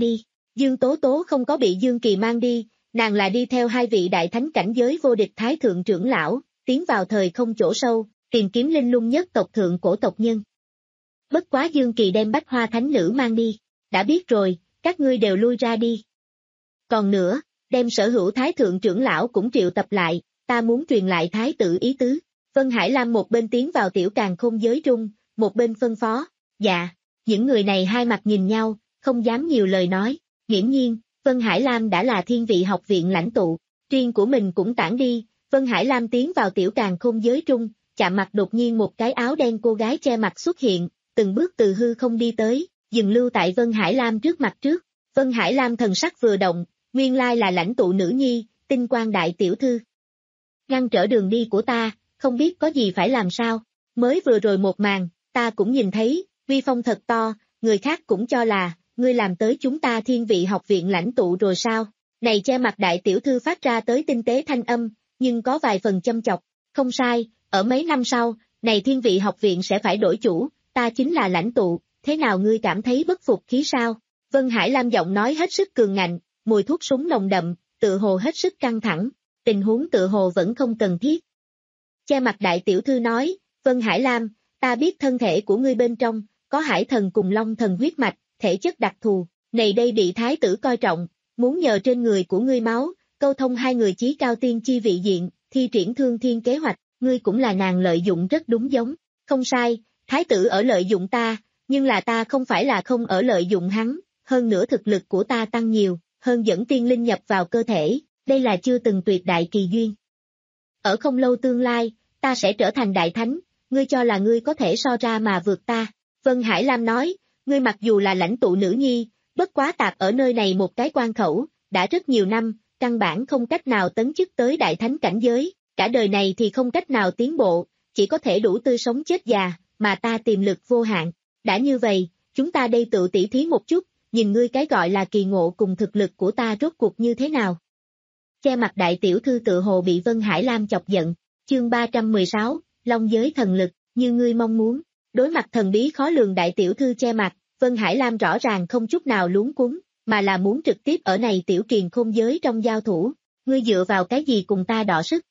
Dương Tố Tố không có bị Dương Kỳ mang đi, nàng là đi theo hai vị đại thánh cảnh giới vô địch thái thượng trưởng lão, tiến vào thời không chỗ sâu, tìm kiếm linh lung nhất tộc thượng cổ tộc nhân. Bất quá Dương Kỳ đem Bách Hoa Thánh Nữ mang đi, đã biết rồi, các ngươi đều lui ra đi. Còn nữa, đem sở hữu thái thượng trưởng lão cũng triệu tập lại, ta muốn truyền lại thái tử ý tứ. Vân Hải Lam một bên tiến vào tiểu càn khôn giới trung, một bên phân phó, dạ, những người này hai mặt nhìn nhau, không dám nhiều lời nói, nghiễm nhiên, Vân Hải Lam đã là thiên vị học viện lãnh tụ, riêng của mình cũng tản đi, Vân Hải Lam tiến vào tiểu càn khôn giới trung, chạm mặt đột nhiên một cái áo đen cô gái che mặt xuất hiện, từng bước từ hư không đi tới, dừng lưu tại Vân Hải Lam trước mặt trước, Vân Hải Lam thần sắc vừa động, nguyên lai là lãnh tụ nữ nhi, Tinh Quang đại tiểu thư. Ngăn trở đường đi của ta, không biết có gì phải làm sao, mới vừa rồi một màn, ta cũng nhìn thấy, uy phong thật to, người khác cũng cho là, ngươi làm tới chúng ta thiên vị học viện lãnh tụ rồi sao, này che mặt đại tiểu thư phát ra tới tinh tế thanh âm, nhưng có vài phần châm chọc, không sai, ở mấy năm sau, này thiên vị học viện sẽ phải đổi chủ, ta chính là lãnh tụ, thế nào ngươi cảm thấy bất phục khí sao? Vân Hải Lam giọng nói hết sức cường ngạnh, mùi thuốc súng nồng đậm, tự hồ hết sức căng thẳng, tình huống tự hồ vẫn không cần thiết. Che mặt đại tiểu thư nói, Vân Hải Lam, ta biết thân thể của ngươi bên trong, có hải thần cùng long thần huyết mạch, thể chất đặc thù, này đây bị thái tử coi trọng, muốn nhờ trên người của ngươi máu, câu thông hai người chí cao tiên chi vị diện, thi triển thương thiên kế hoạch, ngươi cũng là nàng lợi dụng rất đúng giống, không sai, thái tử ở lợi dụng ta, nhưng là ta không phải là không ở lợi dụng hắn, hơn nữa thực lực của ta tăng nhiều, hơn dẫn tiên linh nhập vào cơ thể, đây là chưa từng tuyệt đại kỳ duyên. Ở không lâu tương lai, ta sẽ trở thành đại thánh, ngươi cho là ngươi có thể so ra mà vượt ta. Vân Hải Lam nói, ngươi mặc dù là lãnh tụ nữ nhi, bất quá tạp ở nơi này một cái quan khẩu, đã rất nhiều năm, căn bản không cách nào tấn chức tới đại thánh cảnh giới, cả đời này thì không cách nào tiến bộ, chỉ có thể đủ tươi sống chết già, mà ta tiềm lực vô hạn. Đã như vậy, chúng ta đây tự tỉ thí một chút, nhìn ngươi cái gọi là kỳ ngộ cùng thực lực của ta rốt cuộc như thế nào. Che mặt đại tiểu thư tự hồ bị Vân Hải Lam chọc giận, chương ba trăm mười sáu, Long giới thần lực, như ngươi mong muốn. Đối mặt thần bí khó lường đại tiểu thư che mặt, Vân Hải Lam rõ ràng không chút nào luống cuống, mà là muốn trực tiếp ở này tiểu kiền khôn giới trong giao thủ, ngươi dựa vào cái gì cùng ta đọ sức.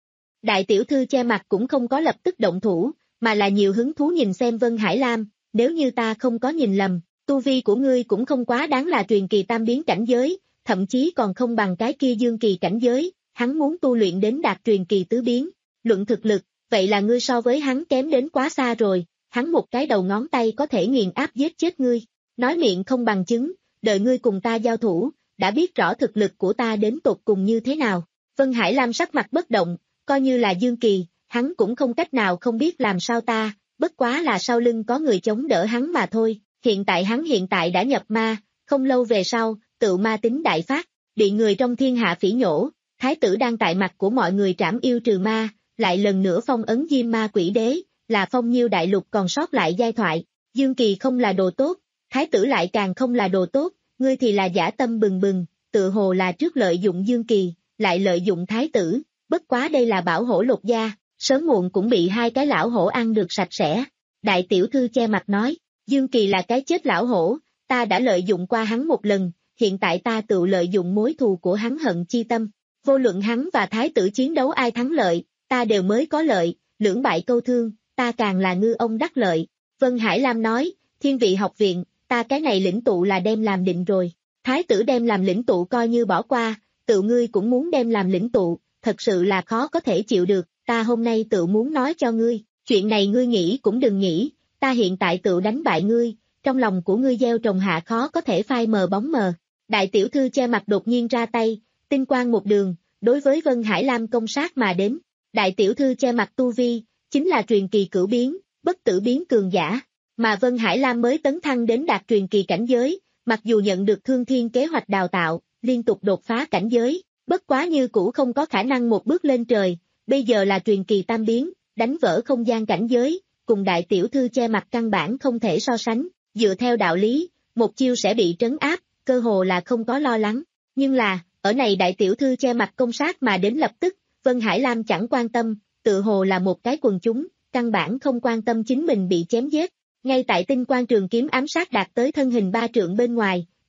Đại tiểu thư che mặt cũng không có lập tức động thủ, mà là nhiều hứng thú nhìn xem Vân Hải Lam, nếu như ta không có nhìn lầm, tu vi của ngươi cũng không quá đáng là truyền kỳ tam biến cảnh giới, thậm chí còn không bằng cái kia dương kỳ cảnh giới, hắn muốn tu luyện đến đạt truyền kỳ tứ biến, luận thực lực, vậy là ngươi so với hắn kém đến quá xa rồi, hắn một cái đầu ngón tay có thể nghiền áp giết chết ngươi, nói miệng không bằng chứng, đợi ngươi cùng ta giao thủ, đã biết rõ thực lực của ta đến tột cùng như thế nào. Vân Hải Lam sắc mặt bất động, coi như là dương kỳ, hắn cũng không cách nào không biết làm sao ta, bất quá là sau lưng có người chống đỡ hắn mà thôi, hiện tại hắn hiện tại đã nhập ma, không lâu về sau, tự ma tính đại phát, bị người trong thiên hạ phỉ nhổ, thái tử đang tại mặt của mọi người trảm yêu trừ ma, lại lần nữa phong ấn diêm ma quỷ đế, là phong nhiêu đại lục còn sót lại giai thoại, dương kỳ không là đồ tốt, thái tử lại càng không là đồ tốt, ngươi thì là giả tâm bừng bừng, tự hồ là trước lợi dụng dương kỳ, lại lợi dụng thái tử, bất quá đây là bảo hổ lục gia, sớm muộn cũng bị hai cái lão hổ ăn được sạch sẽ. Đại tiểu thư che mặt nói, Dương Kỳ là cái chết lão hổ, ta đã lợi dụng qua hắn một lần, hiện tại ta tự lợi dụng mối thù của hắn hận chi tâm. Vô luận hắn và thái tử chiến đấu ai thắng lợi, ta đều mới có lợi, lưỡng bại câu thương, ta càng là ngư ông đắc lợi. Vân Hải Lam nói, thiên vị học viện, ta cái này lĩnh tụ là đem làm định rồi. Thái tử đem làm lĩnh tụ coi như bỏ qua, tự ngươi cũng muốn đem làm lĩnh tụ, thật sự là khó có thể chịu được. Ta hôm nay tự muốn nói cho ngươi, chuyện này ngươi nghĩ cũng đừng nghĩ, ta hiện tại tự đánh bại ngươi, trong lòng của ngươi gieo trồng hạ khó có thể phai mờ bóng mờ. Đại tiểu thư che mặt đột nhiên ra tay, tinh quang một đường, đối với Vân Hải Lam công sát mà đến. Đại tiểu thư che mặt tu vi, chính là truyền kỳ cửu biến, bất tử biến cường giả, mà Vân Hải Lam mới tấn thăng đến đạt truyền kỳ cảnh giới, mặc dù nhận được thương thiên kế hoạch đào tạo, liên tục đột phá cảnh giới, bất quá như cũ không có khả năng một bước lên trời. Bây giờ là truyền kỳ tam biến, đánh vỡ không gian cảnh giới, cùng đại tiểu thư che mặt căn bản không thể so sánh, dựa theo đạo lý, một chiêu sẽ bị trấn áp, cơ hồ là không có lo lắng. Nhưng là, ở này đại tiểu thư che mặt công sát mà đến lập tức, Vân Hải Lam chẳng quan tâm, tự hồ là một cái quần chúng, căn bản không quan tâm chính mình bị chém giết. Ngay tại tinh quang trường kiếm ám sát đạt tới thân hình ba trượng bên ngoài,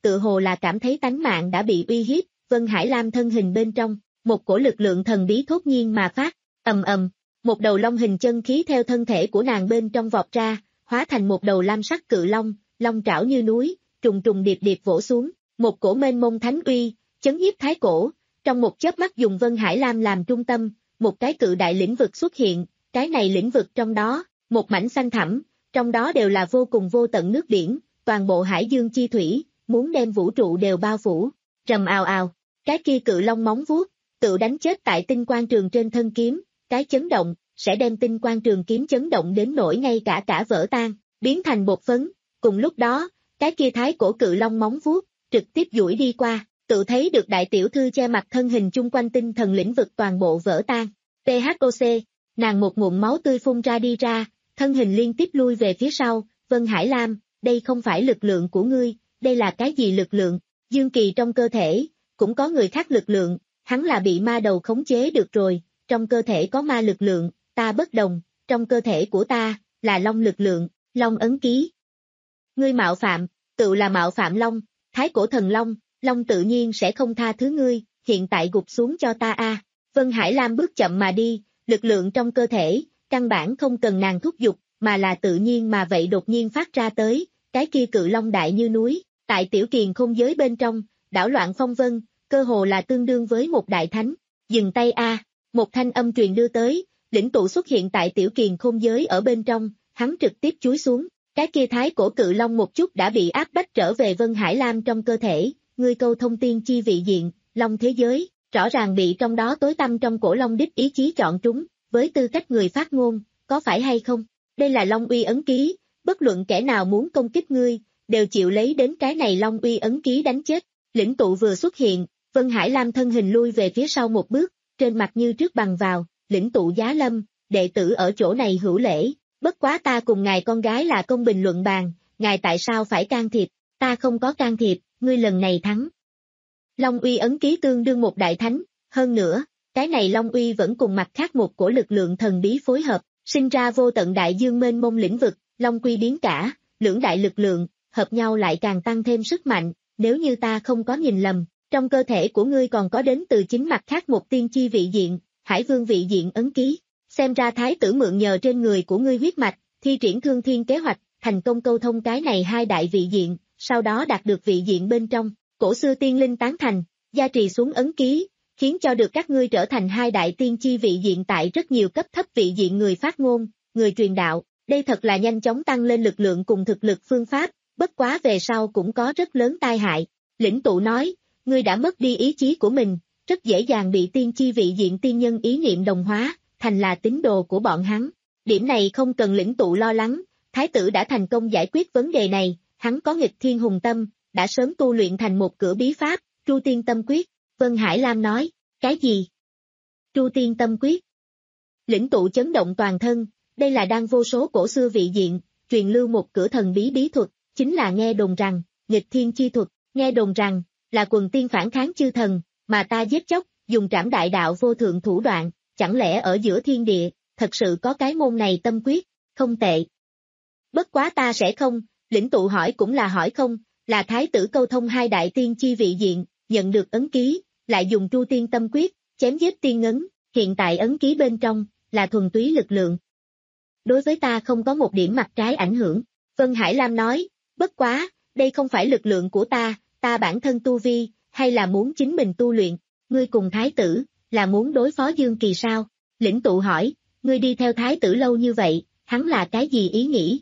tự hồ là cảm thấy tánh mạng đã bị uy hiếp, Vân Hải Lam thân hình bên trong, một cổ lực lượng thần bí thốt nhiên mà phát, ầm ầm, một đầu long hình chân khí theo thân thể của nàng bên trong vọt ra, hóa thành một đầu lam sắc cự long, long trảo như núi, trùng trùng điệp điệp vỗ xuống, một cổ mênh mông thánh uy, chấn nhiếp thái cổ, trong một chớp mắt dùng Vân Hải Lam làm trung tâm, một cái cự đại lĩnh vực xuất hiện, cái này lĩnh vực trong đó, một mảnh xanh thẳm, trong đó đều là vô cùng vô tận nước biển, toàn bộ hải dương chi thủy, muốn đem vũ trụ đều bao phủ, rầm ào ào, cái kia cự long móng vuốt, tự đánh chết tại tinh quang trường trên thân kiếm, cái chấn động, sẽ đem tinh quang trường kiếm chấn động đến nỗi ngay cả cả vỡ tan, biến thành bột phấn, cùng lúc đó, cái kia thái cổ cự long móng vuốt, trực tiếp duỗi đi qua, tự thấy được đại tiểu thư che mặt thân hình chung quanh tinh thần lĩnh vực toàn bộ vỡ tan, tê hát ô xê, nàng một ngụm máu tươi phun ra đi ra, thân hình liên tiếp lui về phía sau, Vân Hải Lam, đây không phải lực lượng của ngươi, đây là cái gì lực lượng, Dương Kỳ trong cơ thể, cũng có người khác lực lượng, hắn là bị ma đầu khống chế được rồi, trong cơ thể có ma lực lượng, ta bất đồng, trong cơ thể của ta, là long lực lượng, long ấn ký. Ngươi mạo phạm, tự là mạo phạm long, thái cổ thần long, long tự nhiên sẽ không tha thứ ngươi, hiện tại gục xuống cho ta a. Vân Hải Lam bước chậm mà đi, lực lượng trong cơ thể, căn bản không cần nàng thúc giục, mà là tự nhiên mà vậy đột nhiên phát ra tới, cái kia cự long đại như núi, tại tiểu kiền không giới bên trong, đảo loạn phong vân, cơ hồ là tương đương với một đại thánh, dừng tay a, một thanh âm truyền đưa tới, lĩnh tụ xuất hiện tại tiểu kiền không giới ở bên trong, hắn trực tiếp chúi xuống, cái kia thái cổ cự long một chút đã bị áp bách trở về Vân Hải Lam trong cơ thể, ngươi câu thông tiên chi vị diện, long thế giới, rõ ràng bị trong đó tối tăm trong cổ long đích ý chí chọn trúng, với tư cách người phát ngôn, có phải hay không? Đây là long uy ấn ký, bất luận kẻ nào muốn công kích ngươi, đều chịu lấy đến cái này long uy ấn ký đánh chết. Lĩnh tụ vừa xuất hiện, Vân Hải Lam thân hình lui về phía sau một bước, trên mặt như trước bằng vào, lĩnh tụ giá lâm, đệ tử ở chỗ này hữu lễ, bất quá ta cùng ngài con gái là công bình luận bàn, ngài tại sao phải can thiệp, ta không có can thiệp, ngươi lần này thắng. Long uy ấn ký tương đương một đại thánh, hơn nữa, cái này Long uy vẫn cùng mặt khác một của lực lượng thần bí phối hợp, sinh ra vô tận đại dương mênh mông lĩnh vực, Long quy biến cả, lưỡng đại lực lượng, hợp nhau lại càng tăng thêm sức mạnh, nếu như ta không có nhìn lầm, trong cơ thể của ngươi còn có đến từ chính mặt khác một tiên chi vị diện, Hải Vương vị diện ấn ký, xem ra thái tử mượn nhờ trên người của ngươi huyết mạch, thi triển thương thiên kế hoạch, thành công câu thông cái này hai đại vị diện, sau đó đạt được vị diện bên trong, cổ xưa tiên linh tán thành, gia trì xuống ấn ký, khiến cho được các ngươi trở thành hai đại tiên chi vị diện tại rất nhiều cấp thấp vị diện người phát ngôn, người truyền đạo, đây thật là nhanh chóng tăng lên lực lượng cùng thực lực phương pháp, bất quá về sau cũng có rất lớn tai hại. Lĩnh tụ nói, ngươi đã mất đi ý chí của mình, rất dễ dàng bị tiên chi vị diện tiên nhân ý niệm đồng hóa, thành là tín đồ của bọn hắn. Điểm này không cần lĩnh tụ lo lắng, thái tử đã thành công giải quyết vấn đề này, hắn có nghịch thiên hùng tâm, đã sớm tu luyện thành một cửa bí pháp, Tru Tiên Tâm Quyết. Vân Hải Lam nói, cái gì? Tru Tiên Tâm Quyết. Lĩnh tụ chấn động toàn thân, đây là đang vô số cổ xưa vị diện, truyền lưu một cửa thần bí bí thuật, chính là nghe đồn rằng, nghịch thiên chi thuật, nghe đồn rằng, là quần tiên phản kháng chư thần, mà ta giết chóc, dùng trảm đại đạo vô thượng thủ đoạn, chẳng lẽ ở giữa thiên địa, thật sự có cái môn này tâm quyết, không tệ. Bất quá ta sẽ không, lĩnh tụ hỏi cũng là hỏi không, là thái tử câu thông hai đại tiên chi vị diện, nhận được ấn ký, lại dùng Tru Tiên Tâm Quyết, chém giết tiên ấn, hiện tại ấn ký bên trong, là thuần túy lực lượng. Đối với ta không có một điểm mặt trái ảnh hưởng, Vân Hải Lam nói, bất quá, đây không phải lực lượng của ta, ta bản thân tu vi, hay là muốn chính mình tu luyện, ngươi cùng thái tử, là muốn đối phó Dương Kỳ sao? Lĩnh tụ hỏi, ngươi đi theo thái tử lâu như vậy, hắn là cái gì ý nghĩ?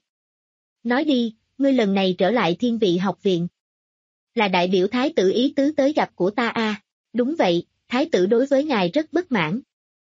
Nói đi, ngươi lần này trở lại Thiên Vị học viện. Là đại biểu thái tử ý tứ tới gặp của ta a à? Đúng vậy, thái tử đối với ngài rất bất mãn.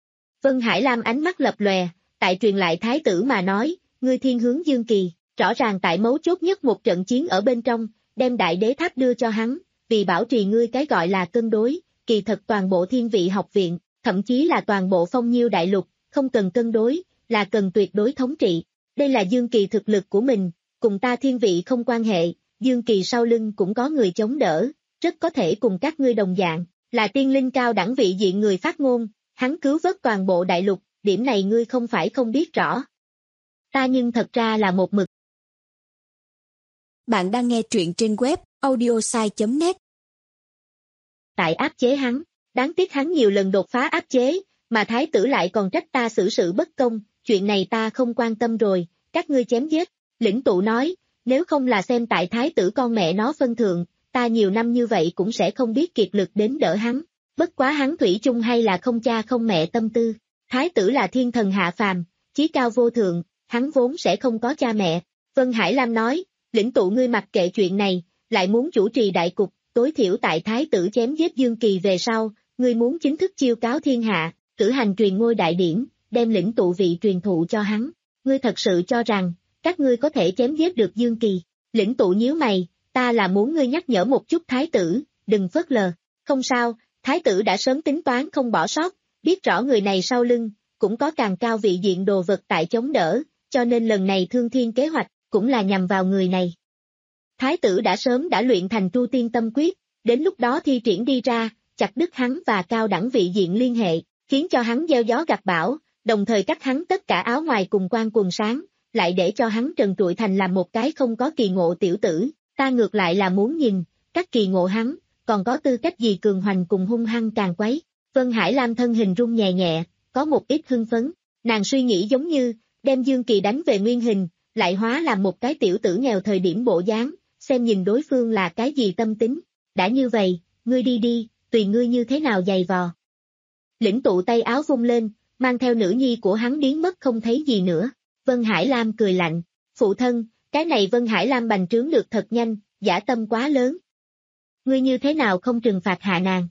Vân Hải Lam ánh mắt lập lòe, tại truyền lại thái tử mà nói, ngươi thiên hướng Dương Kỳ, rõ ràng tại mấu chốt nhất một trận chiến ở bên trong, đem đại đế tháp đưa cho hắn, vì bảo trì ngươi cái gọi là cân đối, kỳ thật toàn bộ Thiên Vị học viện, thậm chí là toàn bộ Phong Nhiêu đại lục, không cần cân đối, là cần tuyệt đối thống trị. Đây là Dương Kỳ thực lực của mình, cùng ta Thiên Vị không quan hệ, Dương Kỳ sau lưng cũng có người chống đỡ, rất có thể cùng các ngươi đồng dạng, là tiên linh cao đẳng vị diện người phát ngôn, hắn cứu vớt toàn bộ đại lục, điểm này ngươi không phải không biết rõ. Ta nhưng thật ra là một mực. Bạn đang nghe truyện trên web audiosai chấm net. Tại áp chế hắn, đáng tiếc hắn nhiều lần đột phá áp chế, mà thái tử lại còn trách ta xử sự bất công, chuyện này ta không quan tâm rồi, các ngươi chém giết. Lĩnh tụ nói, nếu không là xem tại thái tử con mẹ nó phân thượng, ta nhiều năm như vậy cũng sẽ không biết kiệt lực đến đỡ hắn, bất quá hắn thủy chung hay là không cha không mẹ tâm tư. Thái tử là thiên thần hạ phàm, chí cao vô thượng, hắn vốn sẽ không có cha mẹ. Vân Hải Lam nói, lĩnh tụ ngươi mặc kệ chuyện này, lại muốn chủ trì đại cục, tối thiểu tại thái tử chém giết Dương Kỳ về sau, ngươi muốn chính thức chiêu cáo thiên hạ, cử hành truyền ngôi đại điển, đem lĩnh tụ vị truyền thụ cho hắn. Ngươi thật sự cho rằng, các ngươi có thể chém giết được Dương Kỳ? Lĩnh tụ nhíu mày, ta là muốn ngươi nhắc nhở một chút thái tử, đừng phớt lờ. Không sao, thái tử đã sớm tính toán không bỏ sót, biết rõ người này sau lưng, cũng có càng cao vị diện đồ vật tại chống đỡ, cho nên lần này thương thiên kế hoạch, cũng là nhằm vào người này. Thái tử đã sớm đã luyện thành Tru Tiên Tâm Quyết, đến lúc đó thi triển đi ra, chặt đứt hắn và cao đẳng vị diện liên hệ, khiến cho hắn gieo gió gặt bão, đồng thời cắt hắn tất cả áo ngoài cùng quan quần sáng, lại để cho hắn trần trụi thành làm một cái không có kỳ ngộ tiểu tử. Ta ngược lại là muốn nhìn, các kỳ ngộ hắn, còn có tư cách gì cường hoành cùng hung hăng càng quấy. Vân Hải Lam thân hình run nhẹ nhẹ, có một ít hưng phấn, nàng suy nghĩ giống như, đem Dương Kỳ đánh về nguyên hình, lại hóa làm một cái tiểu tử nghèo thời điểm bộ dáng, xem nhìn đối phương là cái gì tâm tính. Đã như vậy, ngươi đi đi, tùy ngươi như thế nào giày vò. Lĩnh tụ tay áo vung lên, mang theo nữ nhi của hắn biến mất không thấy gì nữa. Vân Hải Lam cười lạnh, phụ thân, cái này Vân Hải Lam bành trướng được thật nhanh, dã tâm quá lớn. Ngươi như thế nào không trừng phạt hạ nàng?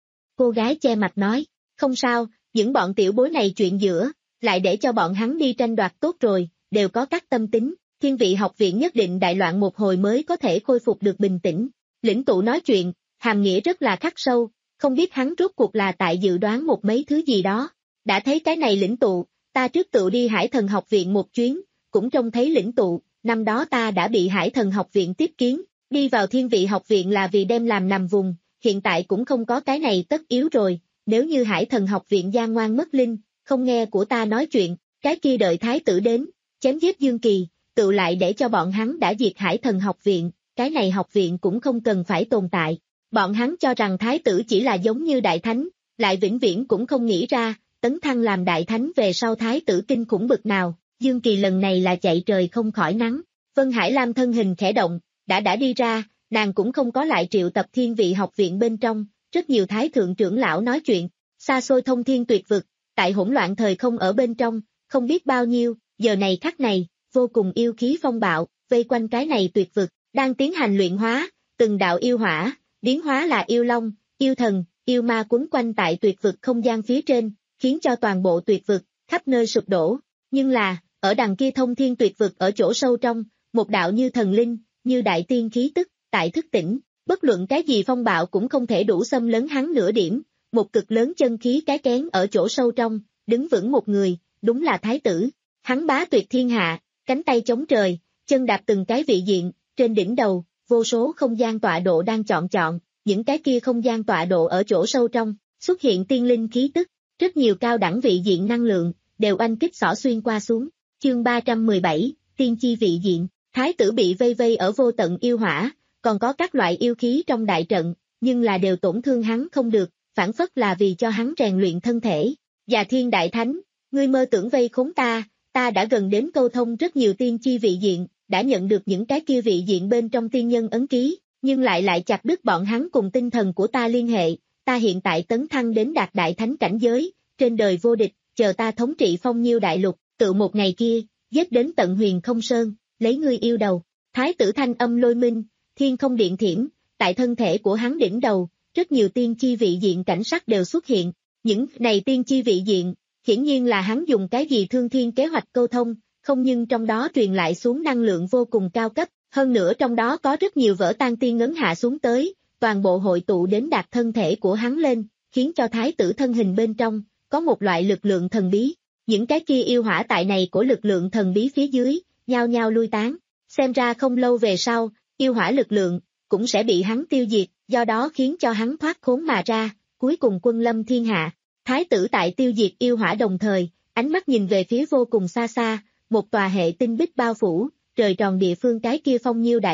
Cô gái che mặt nói, không sao, những bọn tiểu bối này chuyện giữa, lại để cho bọn hắn đi tranh đoạt tốt rồi, đều có các tâm tính, thiên vị học viện nhất định đại loạn một hồi mới có thể khôi phục được bình tĩnh. Lĩnh tụ nói chuyện, hàm nghĩa rất là khắc sâu, không biết hắn rốt cuộc là tại dự đoán một mấy thứ gì đó. Đã thấy cái này lĩnh tụ, ta trước tự đi Hải Thần học viện một chuyến, cũng trông thấy lĩnh tụ, năm đó ta đã bị Hải Thần học viện tiếp kiến, đi vào thiên vị học viện là vì đem làm nằm vùng, hiện tại cũng không có cái này tất yếu rồi, nếu như Hải Thần học viện gian ngoan mất linh, không nghe của ta nói chuyện, cái kia đợi thái tử đến, chém giết Dương Kỳ, tự lại để cho bọn hắn đã diệt Hải Thần học viện, cái này học viện cũng không cần phải tồn tại. Bọn hắn cho rằng thái tử chỉ là giống như đại thánh, lại vĩnh viễn cũng không nghĩ ra, tấn thăng làm đại thánh về sau thái tử kinh khủng bực nào. Dương Kỳ lần này là chạy trời không khỏi nắng. Vân Hải Lam thân hình khẽ động, đã đã đi ra, nàng cũng không có lại triệu tập thiên vị học viện bên trong, rất nhiều thái thượng trưởng lão nói chuyện, xa xôi thông thiên tuyệt vực, tại hỗn loạn thời không ở bên trong, không biết bao nhiêu, giờ này khắc này, vô cùng yêu khí phong bạo, vây quanh cái này tuyệt vực, đang tiến hành luyện hóa, từng đạo yêu hỏa, biến hóa là yêu long, yêu thần, yêu ma quấn quanh tại tuyệt vực không gian phía trên, khiến cho toàn bộ tuyệt vực, khắp nơi sụp đổ. Nhưng là, ở đằng kia thông thiên tuyệt vực ở chỗ sâu trong, một đạo như thần linh, như đại tiên khí tức, tại thức tỉnh, bất luận cái gì phong bạo cũng không thể đủ xâm lấn hắn nửa điểm, một cực lớn chân khí cái kén ở chỗ sâu trong, đứng vững một người, đúng là thái tử, hắn bá tuyệt thiên hạ, cánh tay chống trời, chân đạp từng cái vị diện, trên đỉnh đầu, vô số không gian tọa độ đang chọn chọn, những cái kia không gian tọa độ ở chỗ sâu trong, xuất hiện tiên linh khí tức, rất nhiều cao đẳng vị diện năng lượng, đều oanh kích xỏ xuyên qua xuống. Chương ba trăm mười bảy, tiên chi vị diện, thái tử bị vây vây ở vô tận yêu hỏa, còn có các loại yêu khí trong đại trận, nhưng là đều tổn thương hắn không được, phản phất là vì cho hắn rèn luyện thân thể. Và thiên đại thánh, ngươi mơ tưởng vây khốn ta, ta đã gần đến câu thông rất nhiều tiên chi vị diện, đã nhận được những cái kia vị diện bên trong tiên nhân ấn ký, nhưng lại lại chặt đứt bọn hắn cùng tinh thần của ta liên hệ, ta hiện tại tấn thăng đến đạt đại thánh cảnh giới, trên đời vô địch, chờ ta thống trị phong nhiêu đại lục, tự một ngày kia, giết đến tận huyền không sơn, lấy ngươi yêu đầu. Thái tử thanh âm lôi minh, thiên không điện thiểm, tại thân thể của hắn đỉnh đầu, rất nhiều tiên chi vị diện cảnh sắc đều xuất hiện, những này tiên chi vị diện, hiển nhiên là hắn dùng cái gì thương thiên kế hoạch câu thông, không nhưng trong đó truyền lại xuống năng lượng vô cùng cao cấp, hơn nữa trong đó có rất nhiều vỡ tan tiên ngấn hạ xuống tới, toàn bộ hội tụ đến đạt thân thể của hắn lên, khiến cho thái tử thân hình bên trong, có một loại lực lượng thần bí, những cái kia yêu hỏa tại này của lực lượng thần bí phía dưới, nhao nhao lui tán, xem ra không lâu về sau, yêu hỏa lực lượng, cũng sẽ bị hắn tiêu diệt, do đó khiến cho hắn thoát khốn mà ra, cuối cùng quân lâm thiên hạ. Thái tử tại tiêu diệt yêu hỏa đồng thời, ánh mắt nhìn về phía vô cùng xa xa, một tòa hệ tinh bích bao phủ, trời tròn địa phương cái kia phong nhiêu đại lục,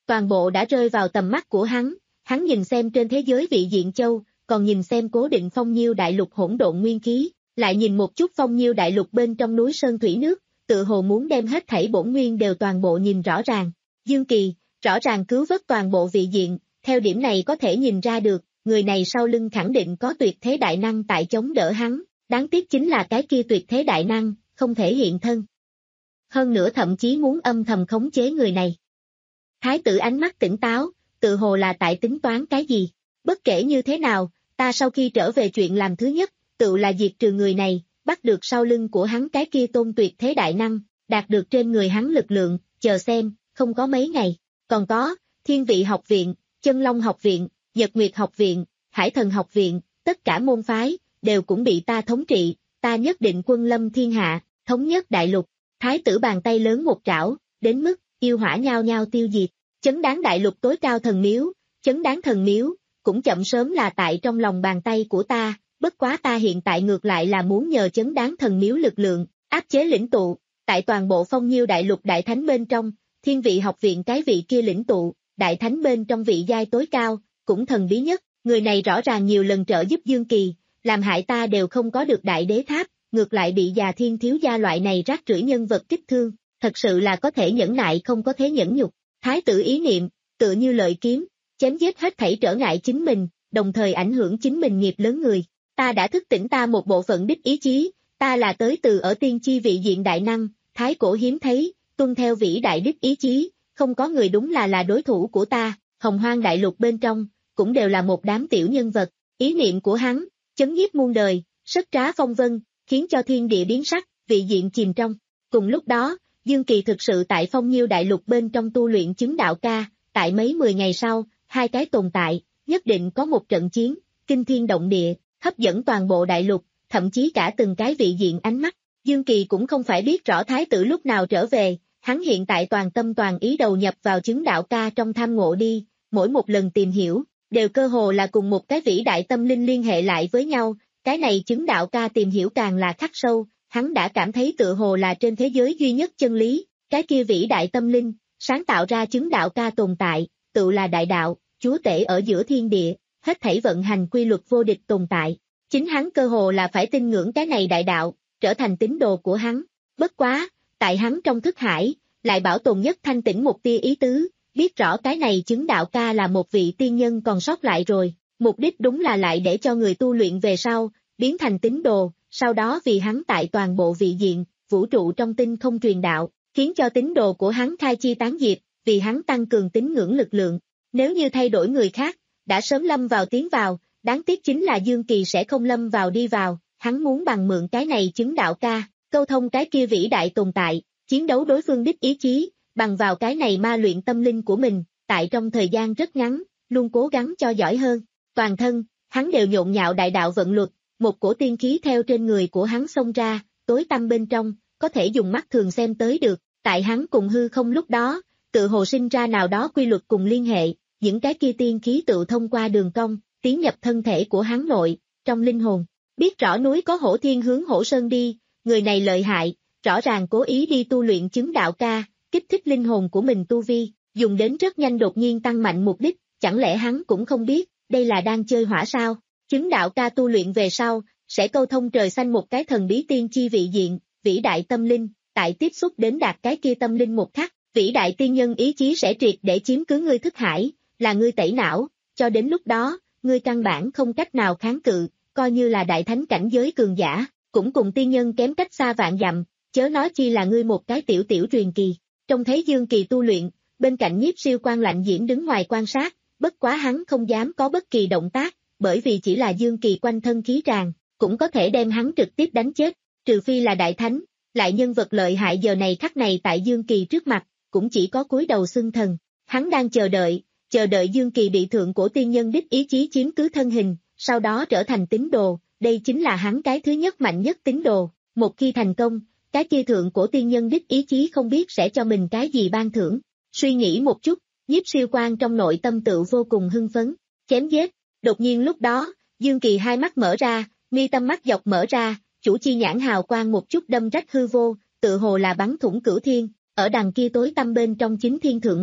toàn bộ đã rơi vào tầm mắt của hắn, hắn nhìn xem trên thế giới vị diện châu, còn nhìn xem cố định phong nhiêu đại lục hỗn độn nguyên khí, lại nhìn một chút phong nhiêu đại lục bên trong núi sơn thủy nước, tự hồ muốn đem hết thảy bổn nguyên đều toàn bộ nhìn rõ ràng. Dương Kỳ, rõ ràng cứu vớt toàn bộ vị diện, theo điểm này có thể nhìn ra được, người này sau lưng khẳng định có tuyệt thế đại năng tại chống đỡ hắn, đáng tiếc chính là cái kia tuyệt thế đại năng, không thể hiện thân. Hơn nữa thậm chí muốn âm thầm khống chế người này. Thái tử ánh mắt tỉnh táo, tự hồ là tại tính toán cái gì, bất kể như thế nào, ta sau khi trở về chuyện làm thứ nhất, tự là diệt trừ người này, bắt được sau lưng của hắn cái kia tôn tuyệt thế đại năng, đạt được trên người hắn lực lượng, chờ xem, không có mấy ngày, còn có, Thiên Vị học viện, Chân Long học viện, Nhật Nguyệt học viện, Hải Thần học viện, tất cả môn phái, đều cũng bị ta thống trị, ta nhất định quân lâm thiên hạ, thống nhất đại lục. Thái tử bàn tay lớn một trảo, đến mức, yêu hỏa nhao nhao tiêu diệt, chấn đáng đại lục tối cao thần miếu, chấn đáng thần miếu, cũng chậm sớm là tại trong lòng bàn tay của ta, bất quá ta hiện tại ngược lại là muốn nhờ chấn đáng thần miếu lực lượng, áp chế lĩnh tụ, tại toàn bộ phong nhiêu đại lục đại thánh bên trong, Thiên Vị học viện cái vị kia lĩnh tụ, đại thánh bên trong vị giai tối cao, cũng thần bí nhất, người này rõ ràng nhiều lần trợ giúp Dương Kỳ, làm hại ta đều không có được đại đế tháp, ngược lại bị già thiên thiếu gia loại này rác rưởi nhân vật kích thương, thật sự là có thể nhẫn nại không có thế nhẫn nhục. Thái tử ý niệm, tựa như lợi kiếm, chém giết hết thảy trở ngại chính mình, đồng thời ảnh hưởng chính mình nghiệp lớn người. Ta đã thức tỉnh ta một bộ phận đích ý chí, ta là tới từ ở tiên chi vị diện đại năng, thái cổ hiếm thấy, tuân theo vĩ đại đích ý chí, không có người đúng là là đối thủ của ta, hồng hoang đại lục bên trong, cũng đều là một đám tiểu nhân vật, ý niệm của hắn, chấn nhiếp muôn đời, sất trá phong vân, khiến cho thiên địa biến sắc, vị diện chìm trong. Cùng lúc đó, Dương Kỳ thực sự tại phong nhiêu đại lục bên trong tu luyện chứng đạo ca, tại mấy mười ngày sau, hai cái tồn tại, nhất định có một trận chiến, kinh thiên động địa, hấp dẫn toàn bộ đại lục, thậm chí cả từng cái vị diện ánh mắt. Dương Kỳ cũng không phải biết rõ thái tử lúc nào trở về, hắn hiện tại toàn tâm toàn ý đầu nhập vào chứng đạo ca trong tham ngộ đi, mỗi một lần tìm hiểu, đều cơ hồ là cùng một cái vĩ đại tâm linh liên hệ lại với nhau, cái này chứng đạo ca tìm hiểu càng là khắc sâu, hắn đã cảm thấy tựa hồ là trên thế giới duy nhất chân lý, cái kia vĩ đại tâm linh, sáng tạo ra chứng đạo ca tồn tại, tự là đại đạo, chúa tể ở giữa thiên địa, hết thảy vận hành quy luật vô địch tồn tại. Chính hắn cơ hồ là phải tin ngưỡng cái này đại đạo, trở thành tín đồ của hắn. Bất quá, tại hắn trong thức hải, lại bảo tồn nhất thanh tĩnh một tia ý tứ, biết rõ cái này chứng đạo ca là một vị tiên nhân còn sót lại rồi, mục đích đúng là lại để cho người tu luyện về sau, biến thành tín đồ, sau đó vì hắn tại toàn bộ vị diện, vũ trụ trong tinh không truyền đạo, khiến cho tín đồ của hắn khai chi tán diệp, vì hắn tăng cường tín ngưỡng lực lượng. Nếu như thay đổi người khác, đã sớm lâm vào tiến vào, đáng tiếc chính là Dương Kỳ sẽ không lâm vào đi vào, hắn muốn bằng mượn cái này chứng đạo ca, câu thông cái kia vĩ đại tồn tại, chiến đấu đối phương đích ý chí, bằng vào cái này ma luyện tâm linh của mình, tại trong thời gian rất ngắn, luôn cố gắng cho giỏi hơn. Toàn thân, hắn đều nhộn nhạo đại đạo vận luật, một cổ tiên khí theo trên người của hắn xông ra, tối tăm bên trong, có thể dùng mắt thường xem tới được, tại hắn cùng hư không lúc đó, tự hồ sinh ra nào đó quy luật cùng liên hệ, những cái kia tiên khí tự thông qua đường cong, tiến nhập thân thể của hắn nội, trong linh hồn. Biết rõ núi có hổ thiên hướng hổ sơn đi, người này lợi hại, rõ ràng cố ý đi tu luyện chứng đạo ca, kích thích linh hồn của mình tu vi, dùng đến rất nhanh đột nhiên tăng mạnh mục đích, chẳng lẽ hắn cũng không biết, đây là đang chơi hỏa sao? Chứng đạo ca tu luyện về sau, sẽ câu thông trời xanh một cái thần bí tiên chi vị diện, vĩ đại tâm linh, tại tiếp xúc đến đạt cái kia tâm linh một khắc, vĩ đại tiên nhân ý chí sẽ triệt để chiếm cứ ngươi thức hải, là ngươi tẩy não, cho đến lúc đó, ngươi căn bản không cách nào kháng cự, coi như là đại thánh cảnh giới cường giả, cũng cùng tiên nhân kém cách xa vạn dặm, chớ nói chi là ngươi một cái tiểu tiểu truyền kỳ. Trong thấy Dương Kỳ tu luyện, bên cạnh Nhiếp Siêu Quan lạnh diễm đứng ngoài quan sát, bất quá hắn không dám có bất kỳ động tác, bởi vì chỉ là Dương Kỳ quanh thân khí tràn, cũng có thể đem hắn trực tiếp đánh chết, trừ phi là đại thánh, lại nhân vật lợi hại giờ này khắc này tại Dương Kỳ trước mặt, cũng chỉ có cúi đầu xưng thần, hắn đang chờ đợi, chờ đợi Dương Kỳ bị thượng cổ tiên nhân đích ý chí chiếm cứ thân hình, sau đó trở thành tín đồ, đây chính là hắn cái thứ nhất mạnh nhất tín đồ, một khi thành công, cái kia thượng cổ tiên nhân đích ý chí không biết sẽ cho mình cái gì ban thưởng, suy nghĩ một chút, Nhiếp Siêu Quan trong nội tâm tự vô cùng hưng phấn, chém giết, đột nhiên lúc đó, Dương Kỳ hai mắt mở ra, mi tâm mắt dọc mở ra, chủ chi nhãn hào quang một chút đâm rách hư vô, tự hồ là bắn thủng cửu thiên, ở đằng kia tối tăm bên trong chính thiên thượng mặt,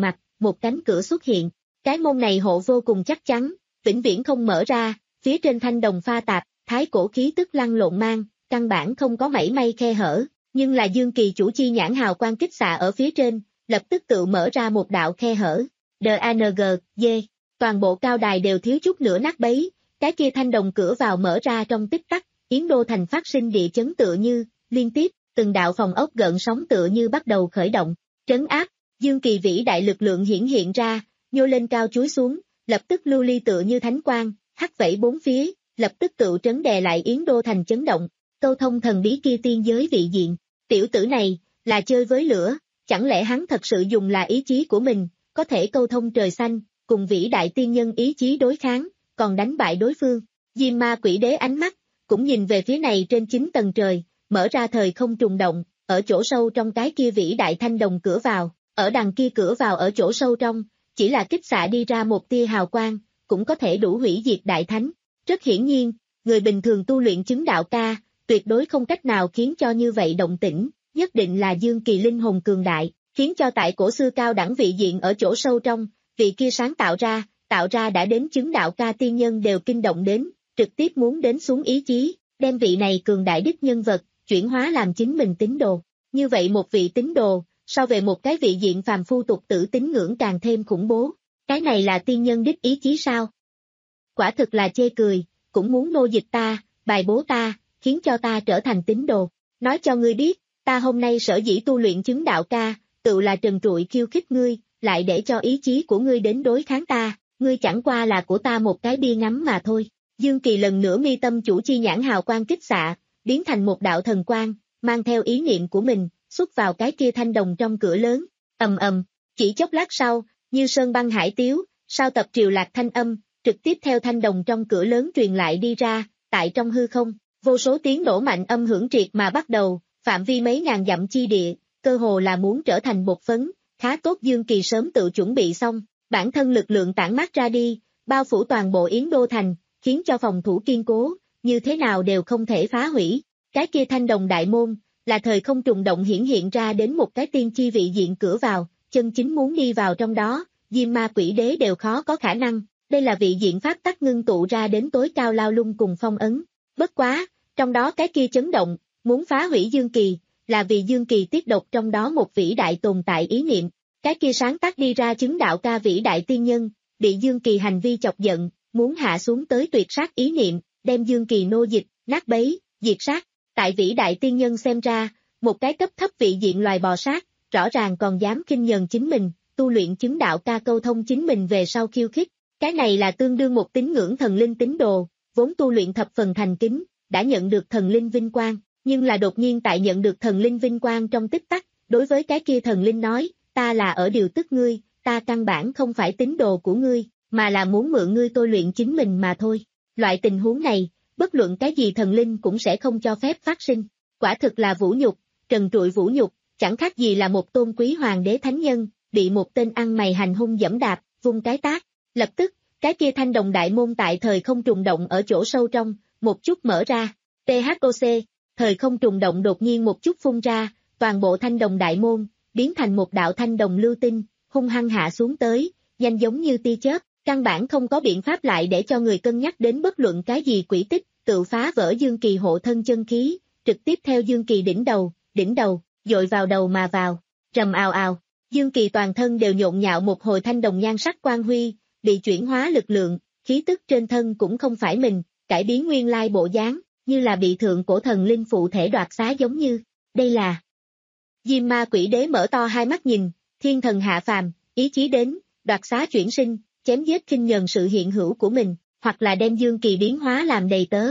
một cánh cửa xuất hiện. Cái môn này hộ vô cùng chắc chắn, vĩnh viễn không mở ra, phía trên thanh đồng pha tạp, thái cổ khí tức lăn lộn mang, căn bản không có mảy may khe hở, nhưng là Dương Kỳ chủ chi nhãn hào quang kích xạ ở phía trên, lập tức tự mở ra một đạo khe hở. đê a en giê, toàn bộ cao đài đều thiếu chút nữa nát bấy, cái kia thanh đồng cửa vào mở ra trong tích tắc, Yến Đô thành phát sinh địa chấn tựa như, liên tiếp, từng đạo phòng ốc gợn sóng tựa như bắt đầu khởi động, trấn áp, Dương Kỳ vĩ đại lực lượng hiển hiện ra, nhô lên cao chuối xuống, lập tức lưu ly tựa như thánh quang, hắt vẫy bốn phía, lập tức tự trấn đè lại Yến Đô thành chấn động, câu thông thần bí kia tiên giới vị diện, tiểu tử này, là chơi với lửa, chẳng lẽ hắn thật sự dùng là ý chí của mình, có thể câu thông trời xanh, cùng vĩ đại tiên nhân ý chí đối kháng, còn đánh bại đối phương, Diêm Ma Quỷ Đế ánh mắt, cũng nhìn về phía này trên chín tầng trời, mở ra thời không trùng động, ở chỗ sâu trong cái kia vĩ đại thanh đồng cửa vào, ở đằng kia cửa vào ở chỗ sâu trong, chỉ là kích xạ đi ra một tia hào quang, cũng có thể đủ hủy diệt đại thánh. Rất hiển nhiên, người bình thường tu luyện chứng đạo ca, tuyệt đối không cách nào khiến cho như vậy động tĩnh, nhất định là Dương Kỳ linh hồn cường đại, khiến cho tại cổ xưa cao đẳng vị diện ở chỗ sâu trong, vị kia sáng tạo ra, tạo ra đã đến chứng đạo ca tiên nhân đều kinh động đến, trực tiếp muốn đến xuống ý chí, đem vị này cường đại đích nhân vật, chuyển hóa làm chính mình tín đồ. Như vậy một vị tín đồ, so về một cái vị diện phàm phu tục tử tín ngưỡng càng thêm khủng bố. Cái này là tiên nhân đích ý chí sao? Quả thực là chê cười, cũng muốn nô dịch ta, bài bố ta, khiến cho ta trở thành tín đồ. Nói cho ngươi biết, ta hôm nay sở dĩ tu luyện chứng đạo ca, tự là trần trụi khiêu khích ngươi, lại để cho ý chí của ngươi đến đối kháng ta, ngươi chẳng qua là của ta một cái bia ngắm mà thôi. Dương Kỳ lần nữa mi tâm chủ chi nhãn hào quang kích xạ, biến thành một đạo thần quang, mang theo ý niệm của mình, xuất vào cái kia thanh đồng trong cửa lớn, ầm ầm, chỉ chốc lát sau, như sơn băng hải tiếu, sao tập triều lạc thanh âm, trực tiếp theo thanh đồng trong cửa lớn truyền lại đi ra, tại trong hư không, vô số tiếng nổ mạnh âm hưởng triệt mà bắt đầu, phạm vi mấy ngàn dặm chi địa, cơ hồ là muốn trở thành bột phấn, khá tốt Dương Kỳ sớm tự chuẩn bị xong, bản thân lực lượng tản mát ra đi, bao phủ toàn bộ Yến Đô thành, khiến cho phòng thủ kiên cố, như thế nào đều không thể phá hủy. Cái kia thanh đồng đại môn, là thời không trùng động hiển hiện ra đến một cái tiên chi vị diện cửa vào, chân chính muốn đi vào trong đó, Diêm Ma Quỷ Đế đều khó có khả năng, đây là vị diện pháp tắc ngưng tụ ra đến tối cao lao lung cùng phong ấn. Bất quá, trong đó cái kia chấn động, muốn phá hủy Dương Kỳ, là vì Dương Kỳ tiết độc trong đó một vĩ đại tồn tại ý niệm, cái kia sáng tác đi ra chứng đạo ca vĩ đại tiên nhân, bị Dương Kỳ hành vi chọc giận, muốn hạ xuống tới tuyệt sát ý niệm, đem Dương Kỳ nô dịch, nát bấy, diệt sát. Tại vĩ đại tiên nhân xem ra, một cái cấp thấp vị diện loài bò sát, rõ ràng còn dám khinh nhờn chính mình, tu luyện chứng đạo ca câu thông chính mình về sau khiêu khích. Cái này là tương đương một tín ngưỡng thần linh tín đồ, vốn tu luyện thập phần thành kính, đã nhận được thần linh vinh quang, nhưng là đột nhiên tại nhận được thần linh vinh quang trong tích tắc, đối với cái kia thần linh nói, ta là ở điều tức ngươi, ta căn bản không phải tín đồ của ngươi, mà là muốn mượn ngươi tôi luyện chính mình mà thôi. Loại tình huống này, bất luận cái gì thần linh cũng sẽ không cho phép phát sinh. Quả thực là vũ nhục, trần trụi vũ nhục, chẳng khác gì là một tôn quý hoàng đế thánh nhân, bị một tên ăn mày hành hung dẫm đạp, vung cái tát. Lập tức, cái kia thanh đồng đại môn tại thời không trùng động ở chỗ sâu trong, một chút mở ra. tê hát ô xê, thời không trùng động đột nhiên một chút phun ra, toàn bộ thanh đồng đại môn, biến thành một đạo thanh đồng lưu tinh, hung hăng hạ xuống tới, nhanh giống như tia chớp. Căn bản không có biện pháp lại để cho người cân nhắc đến bất luận cái gì quỷ tích, tự phá vỡ Dương Kỳ hộ thân chân khí, trực tiếp theo Dương Kỳ đỉnh đầu, đỉnh đầu, dội vào đầu mà vào, rầm ào ào, Dương Kỳ toàn thân đều nhộn nhạo một hồi thanh đồng nhan sắc quang huy, bị chuyển hóa lực lượng, khí tức trên thân cũng không phải mình, cải biến nguyên lai bộ dáng, như là bị thượng cổ thần linh phụ thể đoạt xá giống như, đây là. Diêm Ma Quỷ Đế mở to hai mắt nhìn, thiên thần hạ phàm, ý chí đến, đoạt xá chuyển sinh, chém giết khinh nhờn sự hiện hữu của mình, hoặc là đem Dương Kỳ biến hóa làm đầy tớ.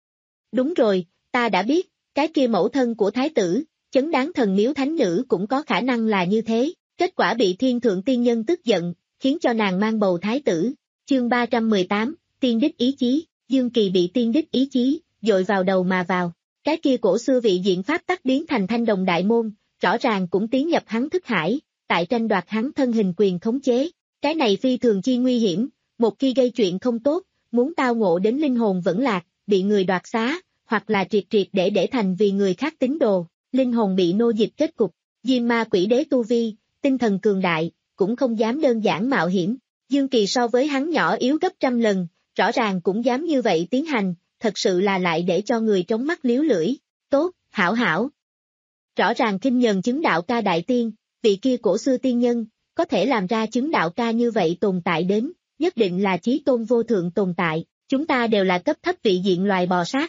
Đúng rồi, ta đã biết, cái kia mẫu thân của thái tử, chấn đáng thần miếu thánh nữ cũng có khả năng là như thế, kết quả bị thiên thượng tiên nhân tức giận, khiến cho nàng mang bầu thái tử. Chương ba trăm mười tám, tiên đích ý chí, Dương Kỳ bị tiên đích ý chí, dội vào đầu mà vào, cái kia cổ xưa vị diện pháp tắc biến thành thanh đồng đại môn, rõ ràng cũng tiến nhập hắn thức hải, tại tranh đoạt hắn thân hình quyền khống chế. Cái này phi thường chi nguy hiểm, một khi gây chuyện không tốt, muốn tao ngộ đến linh hồn vẫn lạc, bị người đoạt xá, hoặc là triệt triệt để để thành vì người khác tín đồ, linh hồn bị nô dịch kết cục. Diêm Ma Quỷ Đế tu vi, tinh thần cường đại, cũng không dám đơn giản mạo hiểm. Dương Kỳ so với hắn nhỏ yếu gấp trăm lần, rõ ràng cũng dám như vậy tiến hành, thật sự là lại để cho người trống mắt liếu lưỡi. Tốt, hảo hảo. Rõ ràng kinh nhờn chứng đạo ca đại tiên, vị kia cổ xưa tiên nhân, có thể làm ra chứng đạo ca như vậy tồn tại đến, nhất định là chí tôn vô thượng tồn tại, chúng ta đều là cấp thấp vị diện loài bò sát.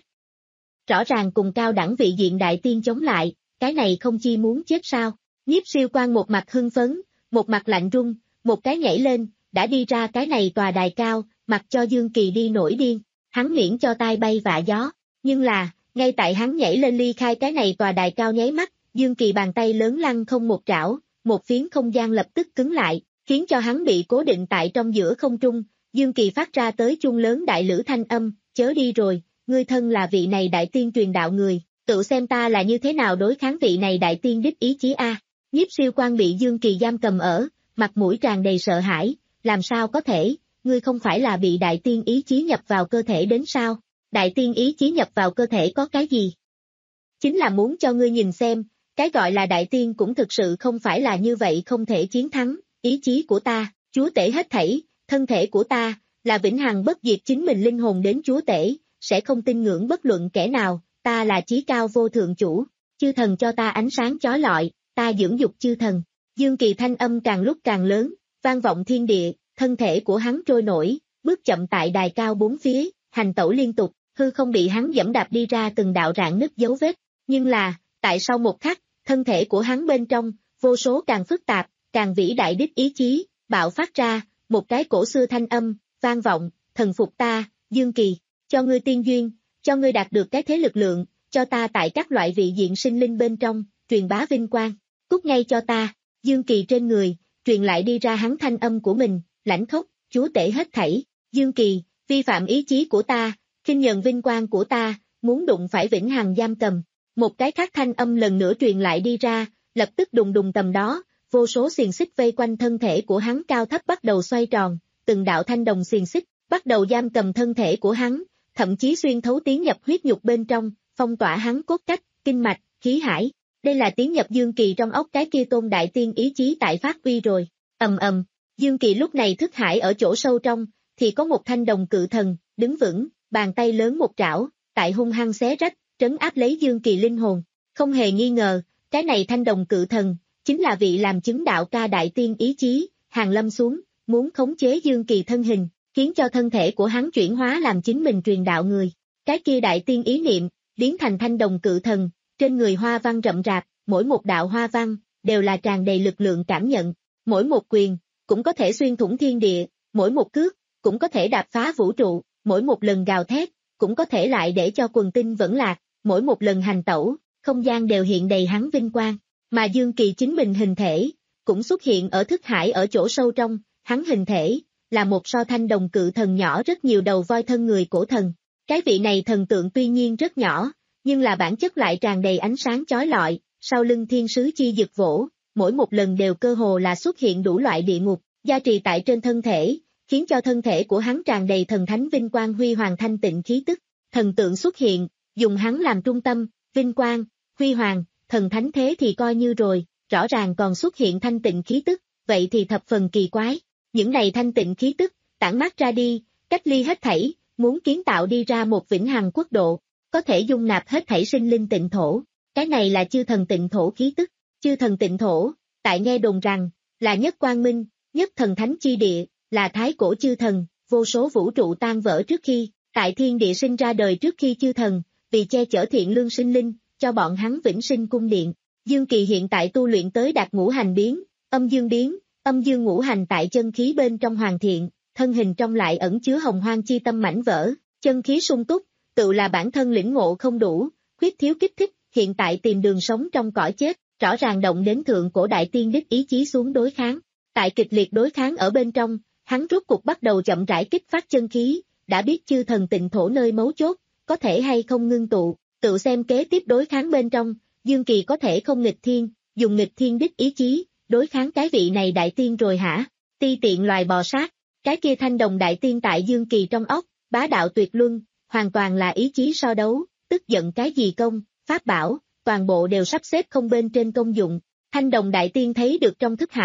Rõ ràng cùng cao đẳng vị diện đại tiên chống lại, cái này không chi muốn chết sao? Nhiếp Siêu Quan một mặt hưng phấn, một mặt lạnh run, một cái nhảy lên, đã đi ra cái này tòa đài cao, mặc cho Dương Kỳ đi nổi điên, hắn miễn cho tai bay vạ gió, nhưng là, ngay tại hắn nhảy lên ly khai cái này tòa đài cao nháy mắt, Dương Kỳ bàn tay lớn lăng không một trảo, một phiến không gian lập tức cứng lại, khiến cho hắn bị cố định tại trong giữa không trung, Dương Kỳ phát ra tới chuông lớn đại lữ thanh âm, chớ đi rồi, ngươi thân là vị này đại tiên truyền đạo người, tự xem ta là như thế nào đối kháng vị này đại tiên đích ý chí a. Nhiếp Siêu Quan bị Dương Kỳ giam cầm ở, mặt mũi tràn đầy sợ hãi, làm sao có thể, ngươi không phải là bị đại tiên ý chí nhập vào cơ thể đến sao? Đại tiên ý chí nhập vào cơ thể có cái gì? Chính là muốn cho ngươi nhìn xem, cái gọi là đại tiên cũng thực sự không phải là như vậy không thể chiến thắng, ý chí của ta, chúa tể hết thảy, thân thể của ta, là vĩnh hằng bất diệt chính mình linh hồn đến chúa tể, sẽ không tin ngưỡng bất luận kẻ nào, ta là chí cao vô thượng chủ, chư thần cho ta ánh sáng chói lọi, ta dưỡng dục chư thần. Dương Kỳ thanh âm càng lúc càng lớn, vang vọng thiên địa, thân thể của hắn trôi nổi, bước chậm tại đài cao bốn phía, hành tẩu liên tục, hư không bị hắn dẫm đạp đi ra từng đạo rạn nứt dấu vết, nhưng là, tại sau một khắc, thân thể của hắn bên trong, vô số càng phức tạp, càng vĩ đại đích ý chí, bạo phát ra, một cái cổ xưa thanh âm, vang vọng, thần phục ta, Dương Kỳ, cho ngươi tiên duyên, cho ngươi đạt được cái thế lực lượng, cho ta tại các loại vị diện sinh linh bên trong, truyền bá vinh quang, cút ngay cho ta, Dương Kỳ trên người, truyền lại đi ra hắn thanh âm của mình, lãnh khốc, chúa tể hết thảy, Dương Kỳ, vi phạm ý chí của ta, khinh nhờn vinh quang của ta, muốn đụng phải vĩnh hằng giam cầm. Một cái khác thanh âm lần nữa truyền lại đi ra, lập tức đùng đùng tầm đó, vô số xiềng xích vây quanh thân thể của hắn cao thấp bắt đầu xoay tròn, từng đạo thanh đồng xiềng xích, bắt đầu giam cầm thân thể của hắn, thậm chí xuyên thấu tiến nhập huyết nhục bên trong, phong tỏa hắn cốt cách, kinh mạch, khí hải. Đây là tiến nhập Dương Kỳ trong óc cái kia tôn đại tiên ý chí tại phát uy rồi, ầm ầm, Dương Kỳ lúc này thức hải ở chỗ sâu trong, thì có một thanh đồng cự thần, đứng vững, bàn tay lớn một trảo, tại hung hăng xé rách, trấn áp lấy Dương Kỳ linh hồn, không hề nghi ngờ, cái này thanh đồng cự thần, chính là vị làm chứng đạo ca đại tiên ý chí, hàng lâm xuống, muốn khống chế Dương Kỳ thân hình, khiến cho thân thể của hắn chuyển hóa làm chính mình truyền đạo người, cái kia đại tiên ý niệm, biến thành thanh đồng cự thần, trên người hoa văn rậm rạp, mỗi một đạo hoa văn, đều là tràn đầy lực lượng cảm nhận, mỗi một quyền, cũng có thể xuyên thủng thiên địa, mỗi một cước, cũng có thể đạp phá vũ trụ, mỗi một lần gào thét, cũng có thể lại để cho quần tinh vẫn lạc, mỗi một lần hành tẩu, không gian đều hiện đầy hắn vinh quang, mà Dương Kỳ chính mình hình thể, cũng xuất hiện ở thức hải ở chỗ sâu trong, hắn hình thể, là một so thanh đồng cự thần nhỏ rất nhiều đầu voi thân người cổ thần, cái vị này thần tượng tuy nhiên rất nhỏ, nhưng là bản chất lại tràn đầy ánh sáng chói lọi, sau lưng thiên sứ chi dực vỗ, mỗi một lần đều cơ hồ là xuất hiện đủ loại địa ngục, gia trì tại trên thân thể, khiến cho thân thể của hắn tràn đầy thần thánh vinh quang huy hoàng thanh tịnh khí tức, thần tượng xuất hiện, dùng hắn làm trung tâm, vinh quang, huy hoàng, thần thánh thế thì coi như rồi, rõ ràng còn xuất hiện thanh tịnh khí tức, vậy thì thập phần kỳ quái, những này thanh tịnh khí tức, tản mát ra đi, cách ly hết thảy, muốn kiến tạo đi ra một vĩnh hằng quốc độ, có thể dung nạp hết thảy sinh linh tịnh thổ, cái này là chư thần tịnh thổ khí tức, chư thần tịnh thổ, tại nghe đồn rằng, là nhất quang minh, nhất thần thánh chi địa, là thái cổ chư thần, vô số vũ trụ tan vỡ trước khi, tại thiên địa sinh ra đời trước khi chư thần, vì che chở thiện lương sinh linh, cho bọn hắn vĩnh sinh cung điện. Dương Kỳ hiện tại tu luyện tới đạt ngũ hành biến, âm dương biến, âm dương ngũ hành tại chân khí bên trong hoàn thiện, thân hình trong lại ẩn chứa hồng hoang chi tâm mảnh vỡ, chân khí sung túc, tự là bản thân lĩnh ngộ không đủ, khuyết thiếu kích thích, hiện tại tìm đường sống trong cõi chết, rõ ràng động đến thượng cổ đại tiên đích ý chí xuống đối kháng. Tại kịch liệt đối kháng ở bên trong, hắn rốt cục bắt đầu chậm rãi kích phát chân khí, đã biết chư thần tịnh thổ nơi mấu chốt, có thể hay không ngưng tụ, tự xem kế tiếp đối kháng bên trong, Dương Kỳ có thể không nghịch thiên, dùng nghịch thiên đích ý chí, đối kháng cái vị này đại tiên rồi hả? Ti tiện loài bò sát, cái kia thanh đồng đại tiên tại Dương Kỳ trong óc, bá đạo tuyệt luân, hoàn toàn là ý chí so đấu, tức giận cái gì công, pháp bảo, toàn bộ đều sắp xếp không bên trên công dụng. Thanh đồng đại tiên thấy được trong thức hải,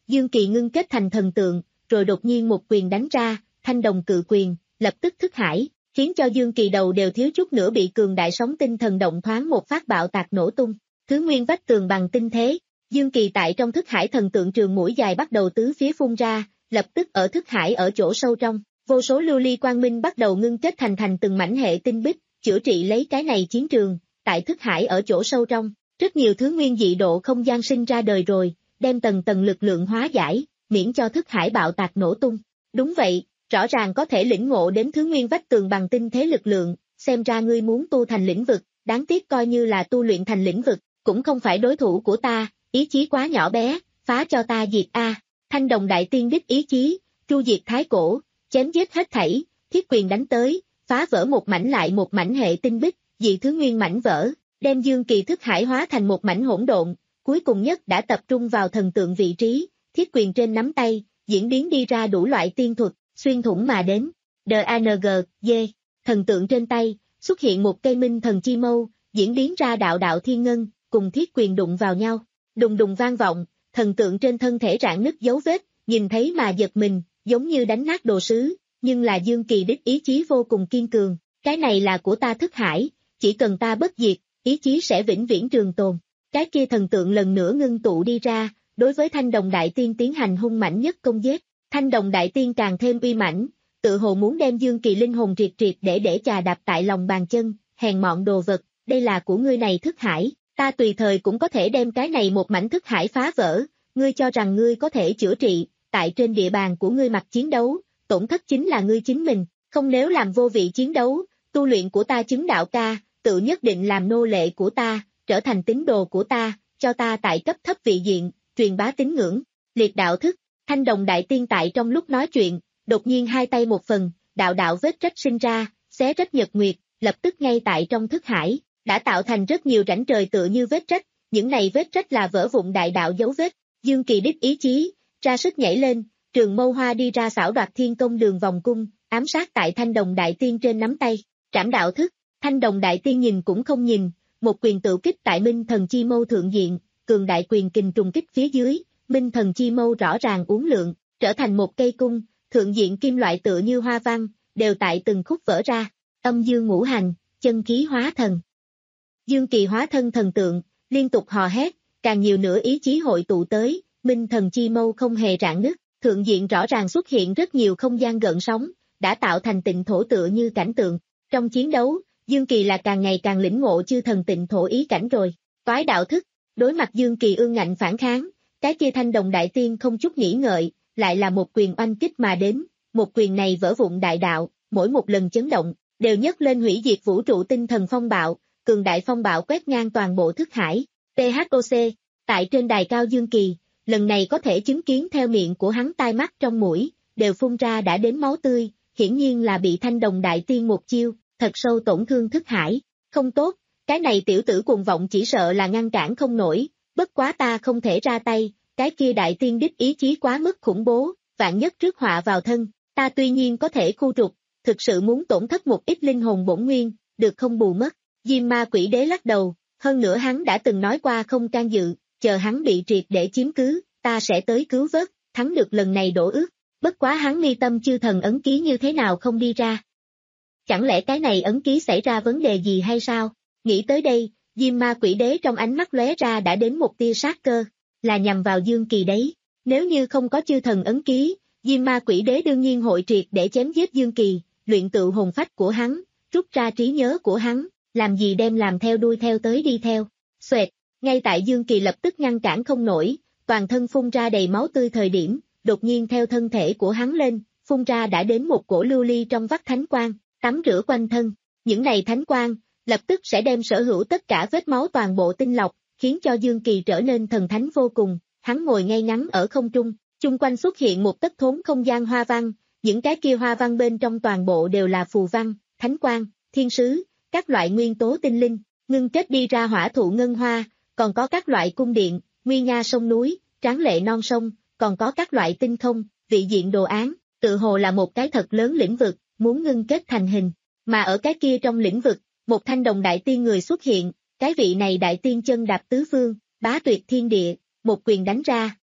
Dương Kỳ ngưng kết thành thần tượng, rồi đột nhiên một quyền đánh ra, thanh đồng cự quyền, lập tức thức hải, khiến cho Dương Kỳ đầu đều thiếu chút nữa bị cường đại sóng tinh thần động thoáng một phát bạo tạc nổ tung. Thứ nguyên vách tường bằng tinh thế, Dương Kỳ tại trong thức hải thần tượng trường mũi dài bắt đầu tứ phía phun ra, lập tức ở thức hải ở chỗ sâu trong, vô số lưu ly quang minh bắt đầu ngưng kết thành thành từng mảnh hệ tinh bích, chữa trị lấy cái này chiến trường, tại thức hải ở chỗ sâu trong, rất nhiều thứ nguyên dị độ không gian sinh ra đời rồi, đem tầng tầng lực lượng hóa giải, miễn cho thức hải bạo tạc nổ tung. Đúng vậy, rõ ràng có thể lĩnh ngộ đến thứ nguyên vách tường bằng tinh thế lực lượng, xem ra ngươi muốn tu thành lĩnh vực, đáng tiếc coi như là tu luyện thành lĩnh vực, cũng không phải đối thủ của ta, ý chí quá nhỏ bé, phá cho ta diệt a. Thanh đồng đại tiên đích ý chí, tru diệt thái cổ, chém giết hết thảy, thiết quyền đánh tới, phá vỡ một mảnh lại một mảnh hệ tinh bích, dị thứ nguyên mảnh vỡ, đem Dương Kỳ thức hải hóa thành một mảnh hỗn độn, cuối cùng nhất đã tập trung vào thần tượng vị trí, thiết quyền trên nắm tay, diễn biến đi ra đủ loại tiên thuật, xuyên thủng mà đến. đê a en giê, D, thần tượng trên tay, xuất hiện một cây minh thần chi mâu, diễn biến ra đạo đạo thiên ngân, cùng thiết quyền đụng vào nhau, đùng đùng vang vọng, thần tượng trên thân thể rạn nứt dấu vết, nhìn thấy mà giật mình, giống như đánh nát đồ sứ, nhưng là Dương Kỳ đích ý chí vô cùng kiên cường, cái này là của ta thức hải, chỉ cần ta bất diệt, ý chí sẽ vĩnh viễn trường tồn. Cái kia thần tượng lần nữa ngưng tụ đi ra, đối với thanh đồng đại tiên tiến hành hung mãnh nhất công giết, thanh đồng đại tiên càng thêm uy mãnh, tự hồ muốn đem Dương Kỳ linh hồn triệt triệt để để chà đạp tại lòng bàn chân, hèn mọn đồ vật, đây là của ngươi này thức hải, ta tùy thời cũng có thể đem cái này một mảnh thức hải phá vỡ, ngươi cho rằng ngươi có thể chữa trị, tại trên địa bàn của ngươi mặt chiến đấu, tổn thất chính là ngươi chính mình, không nếu làm vô vị chiến đấu, tu luyện của ta chứng đạo ca, tự nhất định làm nô lệ của ta, trở thành tín đồ của ta, cho ta tại cấp thấp vị diện, truyền bá tín ngưỡng, liệt đạo thức, thanh đồng đại tiên tại trong lúc nói chuyện, đột nhiên hai tay một phần, đạo đạo vết rách sinh ra, xé rách nhật nguyệt, lập tức ngay tại trong thức hải, đã tạo thành rất nhiều rãnh trời tựa như vết rách, những này vết rách là vỡ vụn đại đạo dấu vết, Dương Kỳ đích ý chí, ra sức nhảy lên, trường mâu hoa đi ra xảo đoạt thiên công đường vòng cung, ám sát tại thanh đồng đại tiên trên nắm tay, trảm đạo thức, thanh đồng đại tiên nhìn cũng không nhìn, một quyền tự kích tại minh thần chi mâu thượng diện, cường đại quyền kình trùng kích phía dưới, minh thần chi mâu rõ ràng uốn lượn, trở thành một cây cung, thượng diện kim loại tựa như hoa văn, đều tại từng khúc vỡ ra, âm dương ngũ hành, chân khí hóa thần. Dương Kỳ hóa thân thần tượng, liên tục hò hét, càng nhiều nữa ý chí hội tụ tới, minh thần chi mâu không hề rạn nứt, thượng diện rõ ràng xuất hiện rất nhiều không gian gợn sóng, đã tạo thành tịnh thổ tựa như cảnh tượng. Trong chiến đấu, Dương Kỳ là càng ngày càng lĩnh ngộ chư thần tịnh thổ ý cảnh rồi, toái đạo thức, đối mặt Dương Kỳ ương ngạnh phản kháng, cái kia thanh đồng đại tiên không chút nghĩ ngợi, lại là một quyền oanh kích mà đến, một quyền này vỡ vụn đại đạo, mỗi một lần chấn động, đều nhấc lên hủy diệt vũ trụ tinh thần phong bạo, cường đại phong bạo quét ngang toàn bộ thức hải, tê hát o xê, tại trên đài cao Dương Kỳ, lần này có thể chứng kiến theo miệng của hắn tai mắt trong mũi, đều phun ra đã đến máu tươi, hiển nhiên là bị thanh đồng đại tiên một chiêu, thật sâu tổn thương thức hải, không tốt, cái này tiểu tử cuồng vọng chỉ sợ là ngăn cản không nổi, bất quá ta không thể ra tay, cái kia đại tiên đích ý chí quá mức khủng bố, vạn nhất trước họa vào thân, ta tuy nhiên có thể khu trục, thực sự muốn tổn thất một ít linh hồn bổn nguyên, được không bù mất, Diêm Ma Quỷ Đế lắc đầu, hơn nữa hắn đã từng nói qua không can dự, chờ hắn bị triệt để chiếm cứ, ta sẽ tới cứu vớt, thắng được lần này đổ ước, bất quá hắn mi tâm chư thần ấn ký như thế nào không đi ra. Chẳng lẽ cái này ấn ký xảy ra vấn đề gì hay sao? Nghĩ tới đây, Diêm Ma Quỷ Đế trong ánh mắt lóe ra đã đến một tia sát cơ, là nhằm vào Dương Kỳ đấy. Nếu như không có chư thần ấn ký, Diêm Ma Quỷ Đế đương nhiên hội triệt để chém giết Dương Kỳ, luyện tự hồn phách của hắn, rút ra trí nhớ của hắn, làm gì đem làm theo đuôi theo tới đi theo. Xoẹt, ngay tại Dương Kỳ lập tức ngăn cản không nổi, toàn thân phun ra đầy máu tươi thời điểm, đột nhiên theo thân thể của hắn lên, phun ra đã đến một cổ lưu ly trong vắt thánh quang, tắm rửa quanh thân. Những này thánh quang, lập tức sẽ đem sở hữu tất cả vết máu toàn bộ tinh lọc, khiến cho Dương Kỳ trở nên thần thánh vô cùng. Hắn ngồi ngay ngắn ở không trung, chung quanh xuất hiện một tất thốn không gian hoa văn, những cái kia hoa văn bên trong toàn bộ đều là phù văn, thánh quang, thiên sứ, các loại nguyên tố tinh linh, ngưng kết đi ra hỏa thụ ngân hoa, còn có các loại cung điện, nguy nga sông núi, tráng lệ non sông, còn có các loại tinh không, vị diện đồ án, tự hồ là một cái thật lớn lĩnh vực, muốn ngưng kết thành hình. Mà ở cái kia trong lĩnh vực, một thanh đồng đại tiên người xuất hiện, cái vị này đại tiên chân đạp tứ phương, bá tuyệt thiên địa, một quyền đánh ra,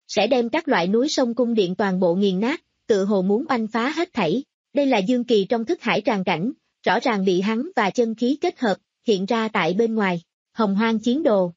sẽ đem các loại núi sông cung điện toàn bộ nghiền nát, tự hồ muốn oanh phá hết thảy. Đây là Dương Kỳ trong thức hải tràng cảnh, rõ ràng bị hắn và chân khí kết hợp, hiện ra tại bên ngoài. Hồng Hoang chiến đồ.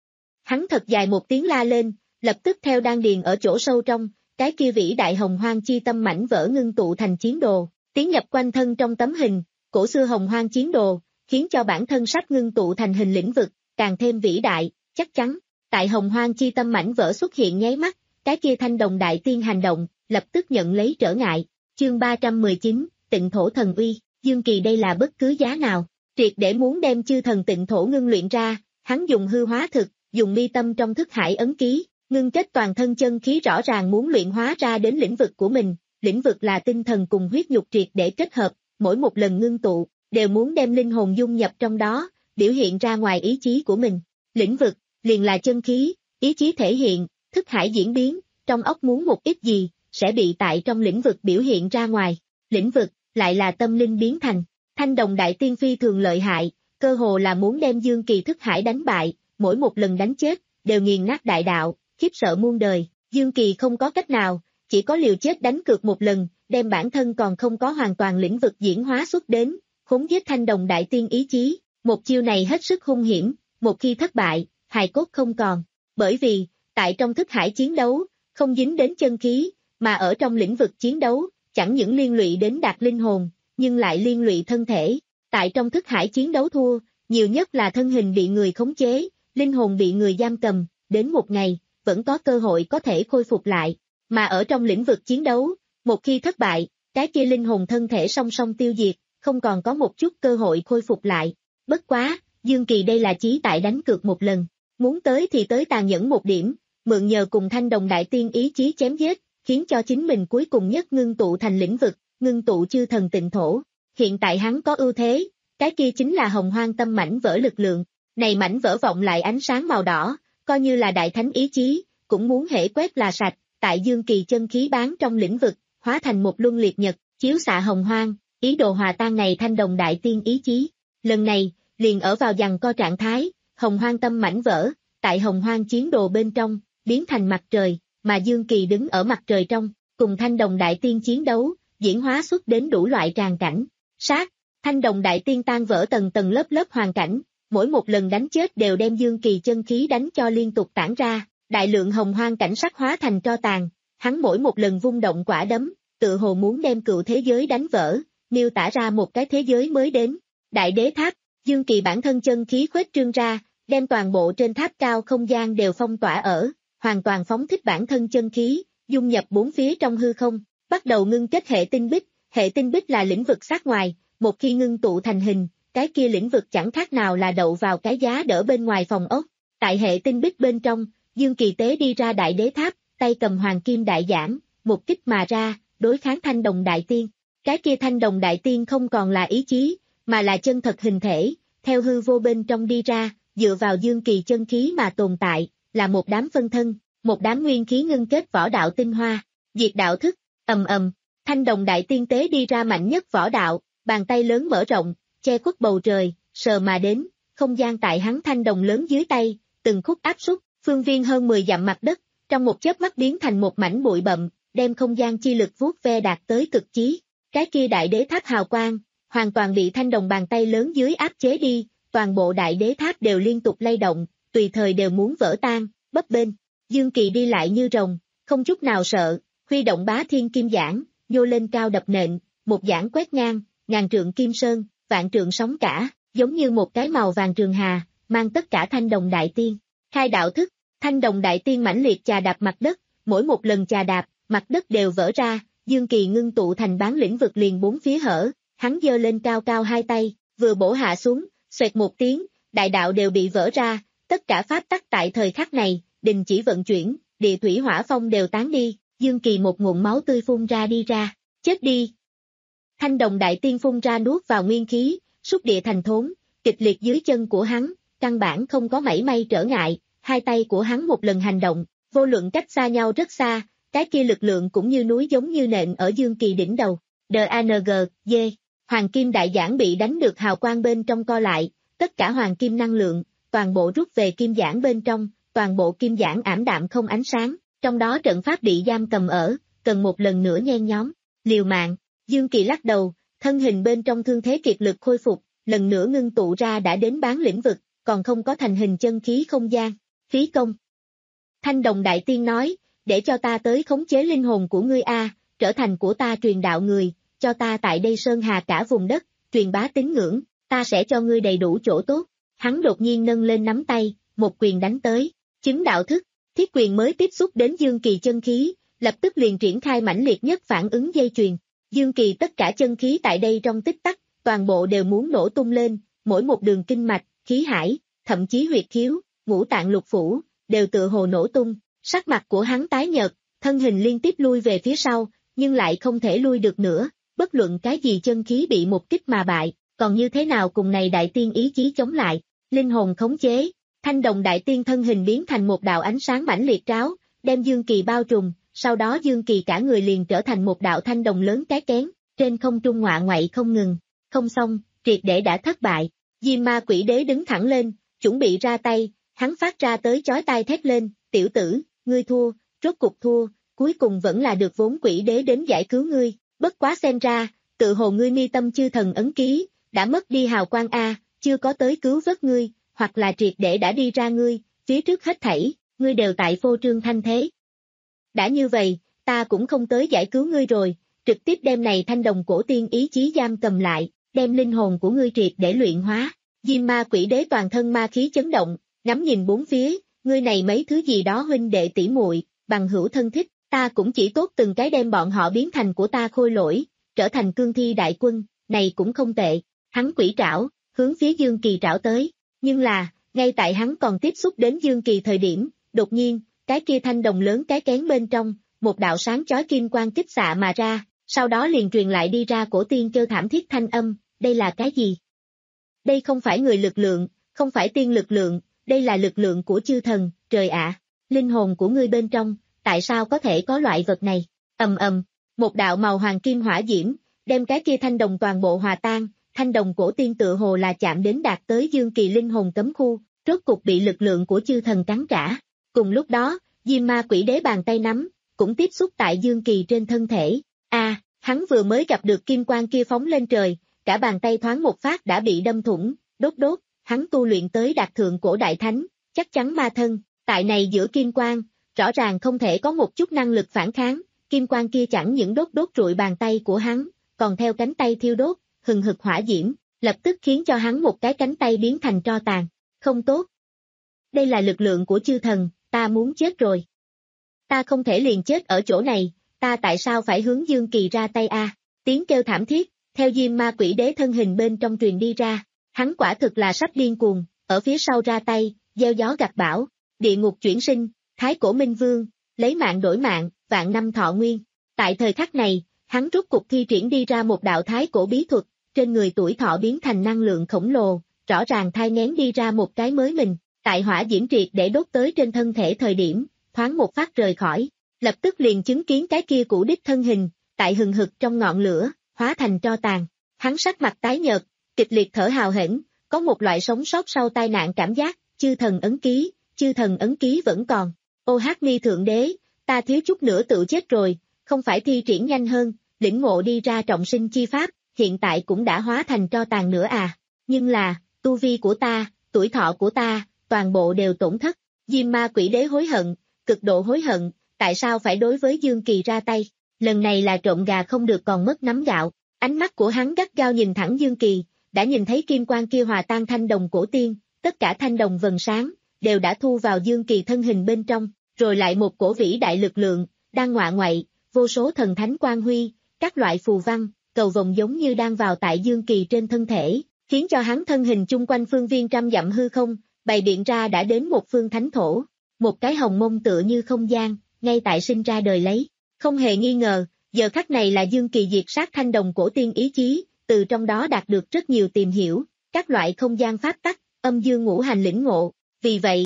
Hắn thật dài một tiếng la lên, lập tức theo đan điền ở chỗ sâu trong, cái kia vĩ đại Hồng Hoang chi tâm mảnh vỡ ngưng tụ thành chiến đồ, tiến nhập quanh thân trong tấm hình, cổ xưa Hồng Hoang chiến đồ, khiến cho bản thân sắp ngưng tụ thành hình lĩnh vực, càng thêm vĩ đại, chắc chắn. Tại Hồng Hoang chi tâm mảnh vỡ xuất hiện nháy mắt, cái kia Thanh Đồng Đại Tiên hành động, lập tức nhận lấy trở ngại. Chương ba trăm mười chín, Tịnh Thổ Thần Uy, Dương Kỳ đây là bất cứ giá nào, triệt để muốn đem chư thần tịnh thổ ngưng luyện ra, hắn dùng hư hóa thực, dùng mi tâm trong thức hải ấn ký, ngưng kết toàn thân chân khí rõ ràng muốn luyện hóa ra đến lĩnh vực của mình, lĩnh vực là tinh thần cùng huyết nhục triệt để kết hợp, mỗi một lần ngưng tụ, đều muốn đem linh hồn dung nhập trong đó, biểu hiện ra ngoài ý chí của mình. Lĩnh vực, liền là chân khí, ý chí thể hiện, thức hải diễn biến, trong óc muốn một ít gì, sẽ bị tại trong lĩnh vực biểu hiện ra ngoài. Lĩnh vực, lại là tâm linh biến thành. Thanh Đồng Đại Tiên phi thường lợi hại, cơ hồ là muốn đem Dương Kỳ thức hải đánh bại, mỗi một lần đánh chết, đều nghiền nát đại đạo, khiếp sợ muôn đời. Dương Kỳ không có cách nào, chỉ có liều chết đánh cược một lần, đem bản thân còn không có hoàn toàn lĩnh vực diễn hóa xuất đến, khống giết Thanh Đồng Đại Tiên ý chí. Một chiêu này hết sức hung hiểm, một khi thất bại, hài cốt không còn. Bởi vì, tại trong thức hải chiến đấu, không dính đến chân khí, mà ở trong lĩnh vực chiến đấu, chẳng những liên lụy đến đạt linh hồn, nhưng lại liên lụy thân thể. Tại trong thức hải chiến đấu thua, nhiều nhất là thân hình bị người khống chế, linh hồn bị người giam cầm, đến một ngày, vẫn có cơ hội có thể khôi phục lại. Mà ở trong lĩnh vực chiến đấu, một khi thất bại, cái kia linh hồn thân thể song song tiêu diệt, không còn có một chút cơ hội khôi phục lại. Bất quá, Dương Kỳ đây là chí tại đánh cược một lần, muốn tới thì tới tàn nhẫn một điểm, mượn nhờ cùng Thanh Đồng Đại Tiên ý chí chém giết, khiến cho chính mình cuối cùng nhất ngưng tụ thành lĩnh vực, ngưng tụ chư thần tịnh thổ. Hiện tại hắn có ưu thế, cái kia chính là Hồng Hoang tâm mảnh vỡ lực lượng, này mảnh vỡ vọng lại ánh sáng màu đỏ, coi như là đại thánh ý chí, cũng muốn hễ quét là sạch, tại Dương Kỳ chân khí bán trong lĩnh vực, hóa thành một luân liệt nhật, chiếu xạ Hồng Hoang, ý đồ hòa tan này Thanh Đồng Đại Tiên ý chí. Lần này, liền ở vào giằng co trạng thái, Hồng Hoang tâm mảnh vỡ, tại Hồng Hoang chiến đồ bên trong, biến thành mặt trời, mà Dương Kỳ đứng ở mặt trời trong, cùng Thanh Đồng Đại Tiên chiến đấu, diễn hóa xuất đến đủ loại tràng cảnh. Sát, Thanh Đồng Đại Tiên tan vỡ tầng tầng lớp lớp hoàn cảnh, mỗi một lần đánh chết đều đem Dương Kỳ chân khí đánh cho liên tục tản ra, đại lượng Hồng Hoang cảnh sắc hóa thành tro tàn, hắn mỗi một lần vung động quả đấm, tự hồ muốn đem cựu thế giới đánh vỡ, miêu tả ra một cái thế giới mới đến. Đại Đế Tháp, Dương Kỳ bản thân chân khí khuếch trương ra, đem toàn bộ trên tháp cao không gian đều phong tỏa ở, hoàn toàn phóng thích bản thân chân khí, dung nhập bốn phía trong hư không, bắt đầu ngưng kết hệ tinh bích, hệ tinh bích là lĩnh vực sát ngoài, một khi ngưng tụ thành hình, cái kia lĩnh vực chẳng khác nào là đậu vào cái giá đỡ bên ngoài phòng ốc. Tại hệ tinh bích bên trong, Dương Kỳ tế đi ra Đại Đế Tháp, tay cầm Hoàng Kim Đại Giảng, một kích mà ra, đối kháng Thanh Đồng Đại Tiên. Cái kia Thanh Đồng Đại Tiên không còn là ý chí, mà là chân thật hình thể, theo hư vô bên trong đi ra, dựa vào Dương Kỳ chân khí mà tồn tại, là một đám phân thân, một đám nguyên khí ngưng kết võ đạo tinh hoa. Diệt đạo thức, ầm ầm, Thanh Đồng Đại Tiên tế đi ra mạnh nhất võ đạo, bàn tay lớn mở rộng, che khuất bầu trời, sờ mà đến, không gian tại hắn thanh đồng lớn dưới tay, từng khúc áp xúc, phương viên hơn mười dặm mặt đất, trong một chớp mắt biến thành một mảnh bụi bậm, đem không gian chi lực vuốt ve đạt tới cực chí. Cái kia Đại Đế Tháp hào quang, hoàn toàn bị thanh đồng bàn tay lớn dưới áp chế đi, toàn bộ Đại Đế Tháp đều liên tục lay động, tùy thời đều muốn vỡ tan, bấp bênh. Dương Kỳ đi lại như rồng, không chút nào sợ, huy động Bá Thiên Kim Giảng, nhô lên cao đập nện, một giảng quét ngang, ngàn trượng kim sơn, vạn trượng sóng cả, giống như một cái màu vàng trường hà, mang tất cả Thanh Đồng Đại Tiên. Khai đạo thức, Thanh Đồng Đại Tiên mãnh liệt chà đạp mặt đất, mỗi một lần chà đạp, mặt đất đều vỡ ra, Dương Kỳ ngưng tụ thành bán lĩnh vực liền bốn phía hở, hắn giơ lên cao cao hai tay, vừa bổ hạ xuống, xoẹt một tiếng, đại đạo đều bị vỡ ra, tất cả pháp tắc tại thời khắc này, đình chỉ vận chuyển, địa thủy hỏa phong đều tán đi, Dương Kỳ một nguồn máu tươi phun ra đi ra, chết đi. Thanh Đồng Đại Tiên phun ra nuốt vào nguyên khí, xúc địa thành thốn, kịch liệt dưới chân của hắn, căn bản không có mảy may trở ngại, hai tay của hắn một lần hành động, vô luận cách xa nhau rất xa, cái kia lực lượng cũng như núi giống như nện ở Dương Kỳ đỉnh đầu. đê a en giê, D, Hoàng Kim Đại Giảng bị đánh được hào quang bên trong co lại, tất cả hoàng kim năng lượng, toàn bộ rút về kim giảng bên trong, toàn bộ kim giảng ảm đạm không ánh sáng, trong đó trận pháp bị giam cầm ở, cần một lần nữa nhen nhóm, liều mạng. Dương Kỳ lắc đầu, thân hình bên trong thương thế kiệt lực khôi phục, lần nữa ngưng tụ ra đã đến bán lĩnh vực, còn không có thành hình chân khí không gian, phí công. Thanh Đồng Đại Tiên nói, để cho ta tới khống chế linh hồn của ngươi a, trở thành của ta truyền đạo người, cho ta tại đây sơn hà cả vùng đất, truyền bá tín ngưỡng, ta sẽ cho ngươi đầy đủ chỗ tốt. Hắn đột nhiên nâng lên nắm tay, một quyền đánh tới, chứng đạo thức, thiết quyền mới tiếp xúc đến Dương Kỳ chân khí, lập tức liền triển khai mãnh liệt nhất phản ứng dây chuyền. Dương Kỳ tất cả chân khí tại đây trong tích tắc, toàn bộ đều muốn nổ tung lên, mỗi một đường kinh mạch, khí hải, thậm chí huyệt khiếu, ngũ tạng lục phủ, đều tựa hồ nổ tung, sắc mặt của hắn tái nhợt, thân hình liên tiếp lui về phía sau, nhưng lại không thể lui được nữa, bất luận cái gì chân khí bị một kích mà bại, còn như thế nào cùng này đại tiên ý chí chống lại, linh hồn khống chế, Thanh Đồng Đại Tiên thân hình biến thành một đạo ánh sáng mãnh liệt tráo, đem Dương Kỳ bao trùm, sau đó Dương Kỳ cả người liền trở thành một đạo thanh đồng lớn cái kén, trên không trung ngoạ ngoại không ngừng, không xong, triệt để đã thất bại, Diêm Ma Quỷ Đế đứng thẳng lên, chuẩn bị ra tay, hắn phát ra tới chói tai thét lên, tiểu tử, ngươi thua, rốt cục thua, cuối cùng vẫn là được vốn Quỷ Đế đến giải cứu ngươi, bất quá xem ra, tự hồ ngươi mi tâm chư thần ấn ký, đã mất đi hào quang a, chưa có tới cứu vớt ngươi, hoặc là triệt để đã đi ra ngươi, phía trước hết thảy, ngươi đều tại phô trương thanh thế. Đã như vậy, ta cũng không tới giải cứu ngươi rồi, trực tiếp đem này thanh đồng cổ tiên ý chí giam cầm lại, đem linh hồn của ngươi triệt để luyện hóa. Diêm Ma Quỷ Đế toàn thân ma khí chấn động, ngắm nhìn bốn phía, ngươi này mấy thứ gì đó huynh đệ tỷ muội, bằng hữu thân thích, ta cũng chỉ tốt từng cái đem bọn họ biến thành của ta khôi lỗi, trở thành cương thi đại quân, này cũng không tệ. Hắn quỷ trảo, hướng phía Dương Kỳ trảo tới, nhưng là, ngay tại hắn còn tiếp xúc đến Dương Kỳ thời điểm, đột nhiên, cái kia thanh đồng lớn cái kén bên trong, một đạo sáng chói kim quang kích xạ mà ra, sau đó liền truyền lại đi ra cổ tiên kêu thảm thiết thanh âm, đây là cái gì? Đây không phải người lực lượng, không phải tiên lực lượng, đây là lực lượng của chư thần, trời ạ, linh hồn của ngươi bên trong, tại sao có thể có loại vật này? Ầm ầm, một đạo màu hoàng kim hỏa diễm, đem cái kia thanh đồng toàn bộ hòa tan, thanh đồng cổ tiên tự hồ là chạm đến đạt tới Dương Kỳ linh hồn cấm khu, rốt cục bị lực lượng của chư thần cắn trả. Cùng lúc đó, Diêm Ma Quỷ Đế bàn tay nắm, cũng tiếp xúc tại Dương Kỳ trên thân thể. A, à, hắn vừa mới gặp được kim quang kia phóng lên trời, cả bàn tay thoáng một phát đã bị đâm thủng, đốt đốt, hắn tu luyện tới đạt thượng cổ đại thánh, chắc chắn ma thân, tại này giữa kim quang, rõ ràng không thể có một chút năng lực phản kháng, kim quang kia chẳng những đốt đốt rụi bàn tay của hắn, còn theo cánh tay thiêu đốt, hừng hực hỏa diễm, lập tức khiến cho hắn một cái cánh tay biến thành tro tàn, không tốt. Đây là lực lượng của chư thần, ta muốn chết rồi. Ta không thể liền chết ở chỗ này, ta tại sao phải hướng Dương Kỳ ra tay a? À? Tiếng kêu thảm thiết, theo Diêm Ma Quỷ Đế thân hình bên trong truyền đi ra, hắn quả thực là sắp điên cuồng, ở phía sau ra tay, gieo gió gặt bão, địa ngục chuyển sinh, thái cổ minh vương, lấy mạng đổi mạng, vạn năm thọ nguyên. Tại thời khắc này, hắn rút cục thi triển đi ra một đạo thái cổ bí thuật, trên người tuổi thọ biến thành năng lượng khổng lồ, rõ ràng thai nghén đi ra một cái mới mình, tại hỏa diễm triệt để đốt tới trên thân thể thời điểm, thoáng một phát rời khỏi, lập tức liền chứng kiến cái kia cũ đích thân hình, tại hừng hực trong ngọn lửa, hóa thành tro tàn. Hắn sắc mặt tái nhợt, kịch liệt thở hào hển, có một loại sống sót sau tai nạn cảm giác, chư thần ấn ký, chư thần ấn ký vẫn còn. Ô hát mi thượng đế, ta thiếu chút nữa tự chết rồi, không phải thi triển nhanh hơn, lĩnh ngộ đi ra trọng sinh chi pháp, hiện tại cũng đã hóa thành tro tàn nữa à. Nhưng là, tu vi của ta, tuổi thọ của ta, toàn bộ đều tổn thất. Diêm Ma Quỷ Đế hối hận, cực độ hối hận, tại sao phải đối với Dương Kỳ ra tay, lần này là trộm gà không được còn mất nắm gạo. Ánh mắt của hắn gắt gao nhìn thẳng Dương Kỳ, đã nhìn thấy kim quang kia hòa tan thanh đồng cổ tiên, tất cả thanh đồng vầng sáng, đều đã thu vào Dương Kỳ thân hình bên trong, rồi lại một cổ vĩ đại lực lượng, đang ngọa ngoại, vô số thần thánh quang huy, các loại phù văn, cầu vồng giống như đang vào tại Dương Kỳ trên thân thể, khiến cho hắn thân hình chung quanh phương viên trăm dặm hư không, bày biện ra đã đến một phương thánh thổ, một cái hồng mông tựa như không gian, ngay tại sinh ra đời lấy. Không hề nghi ngờ, giờ khắc này là Dương Kỳ diệt sát thanh đồng cổ tiên ý chí, từ trong đó đạt được rất nhiều tìm hiểu, các loại không gian pháp tắc, âm dương ngũ hành lĩnh ngộ, vì vậy.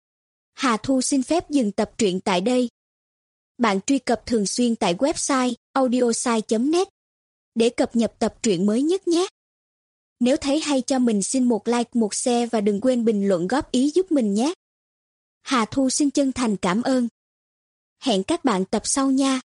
Hà Thu xin phép dừng tập truyện tại đây. Bạn truy cập thường xuyên tại website audiosai chấm net để cập nhật tập truyện mới nhất nhé. Nếu thấy hay cho mình xin một like, một share và đừng quên bình luận góp ý giúp mình nhé. Hà Thu xin chân thành cảm ơn. Hẹn các bạn tập sau nha.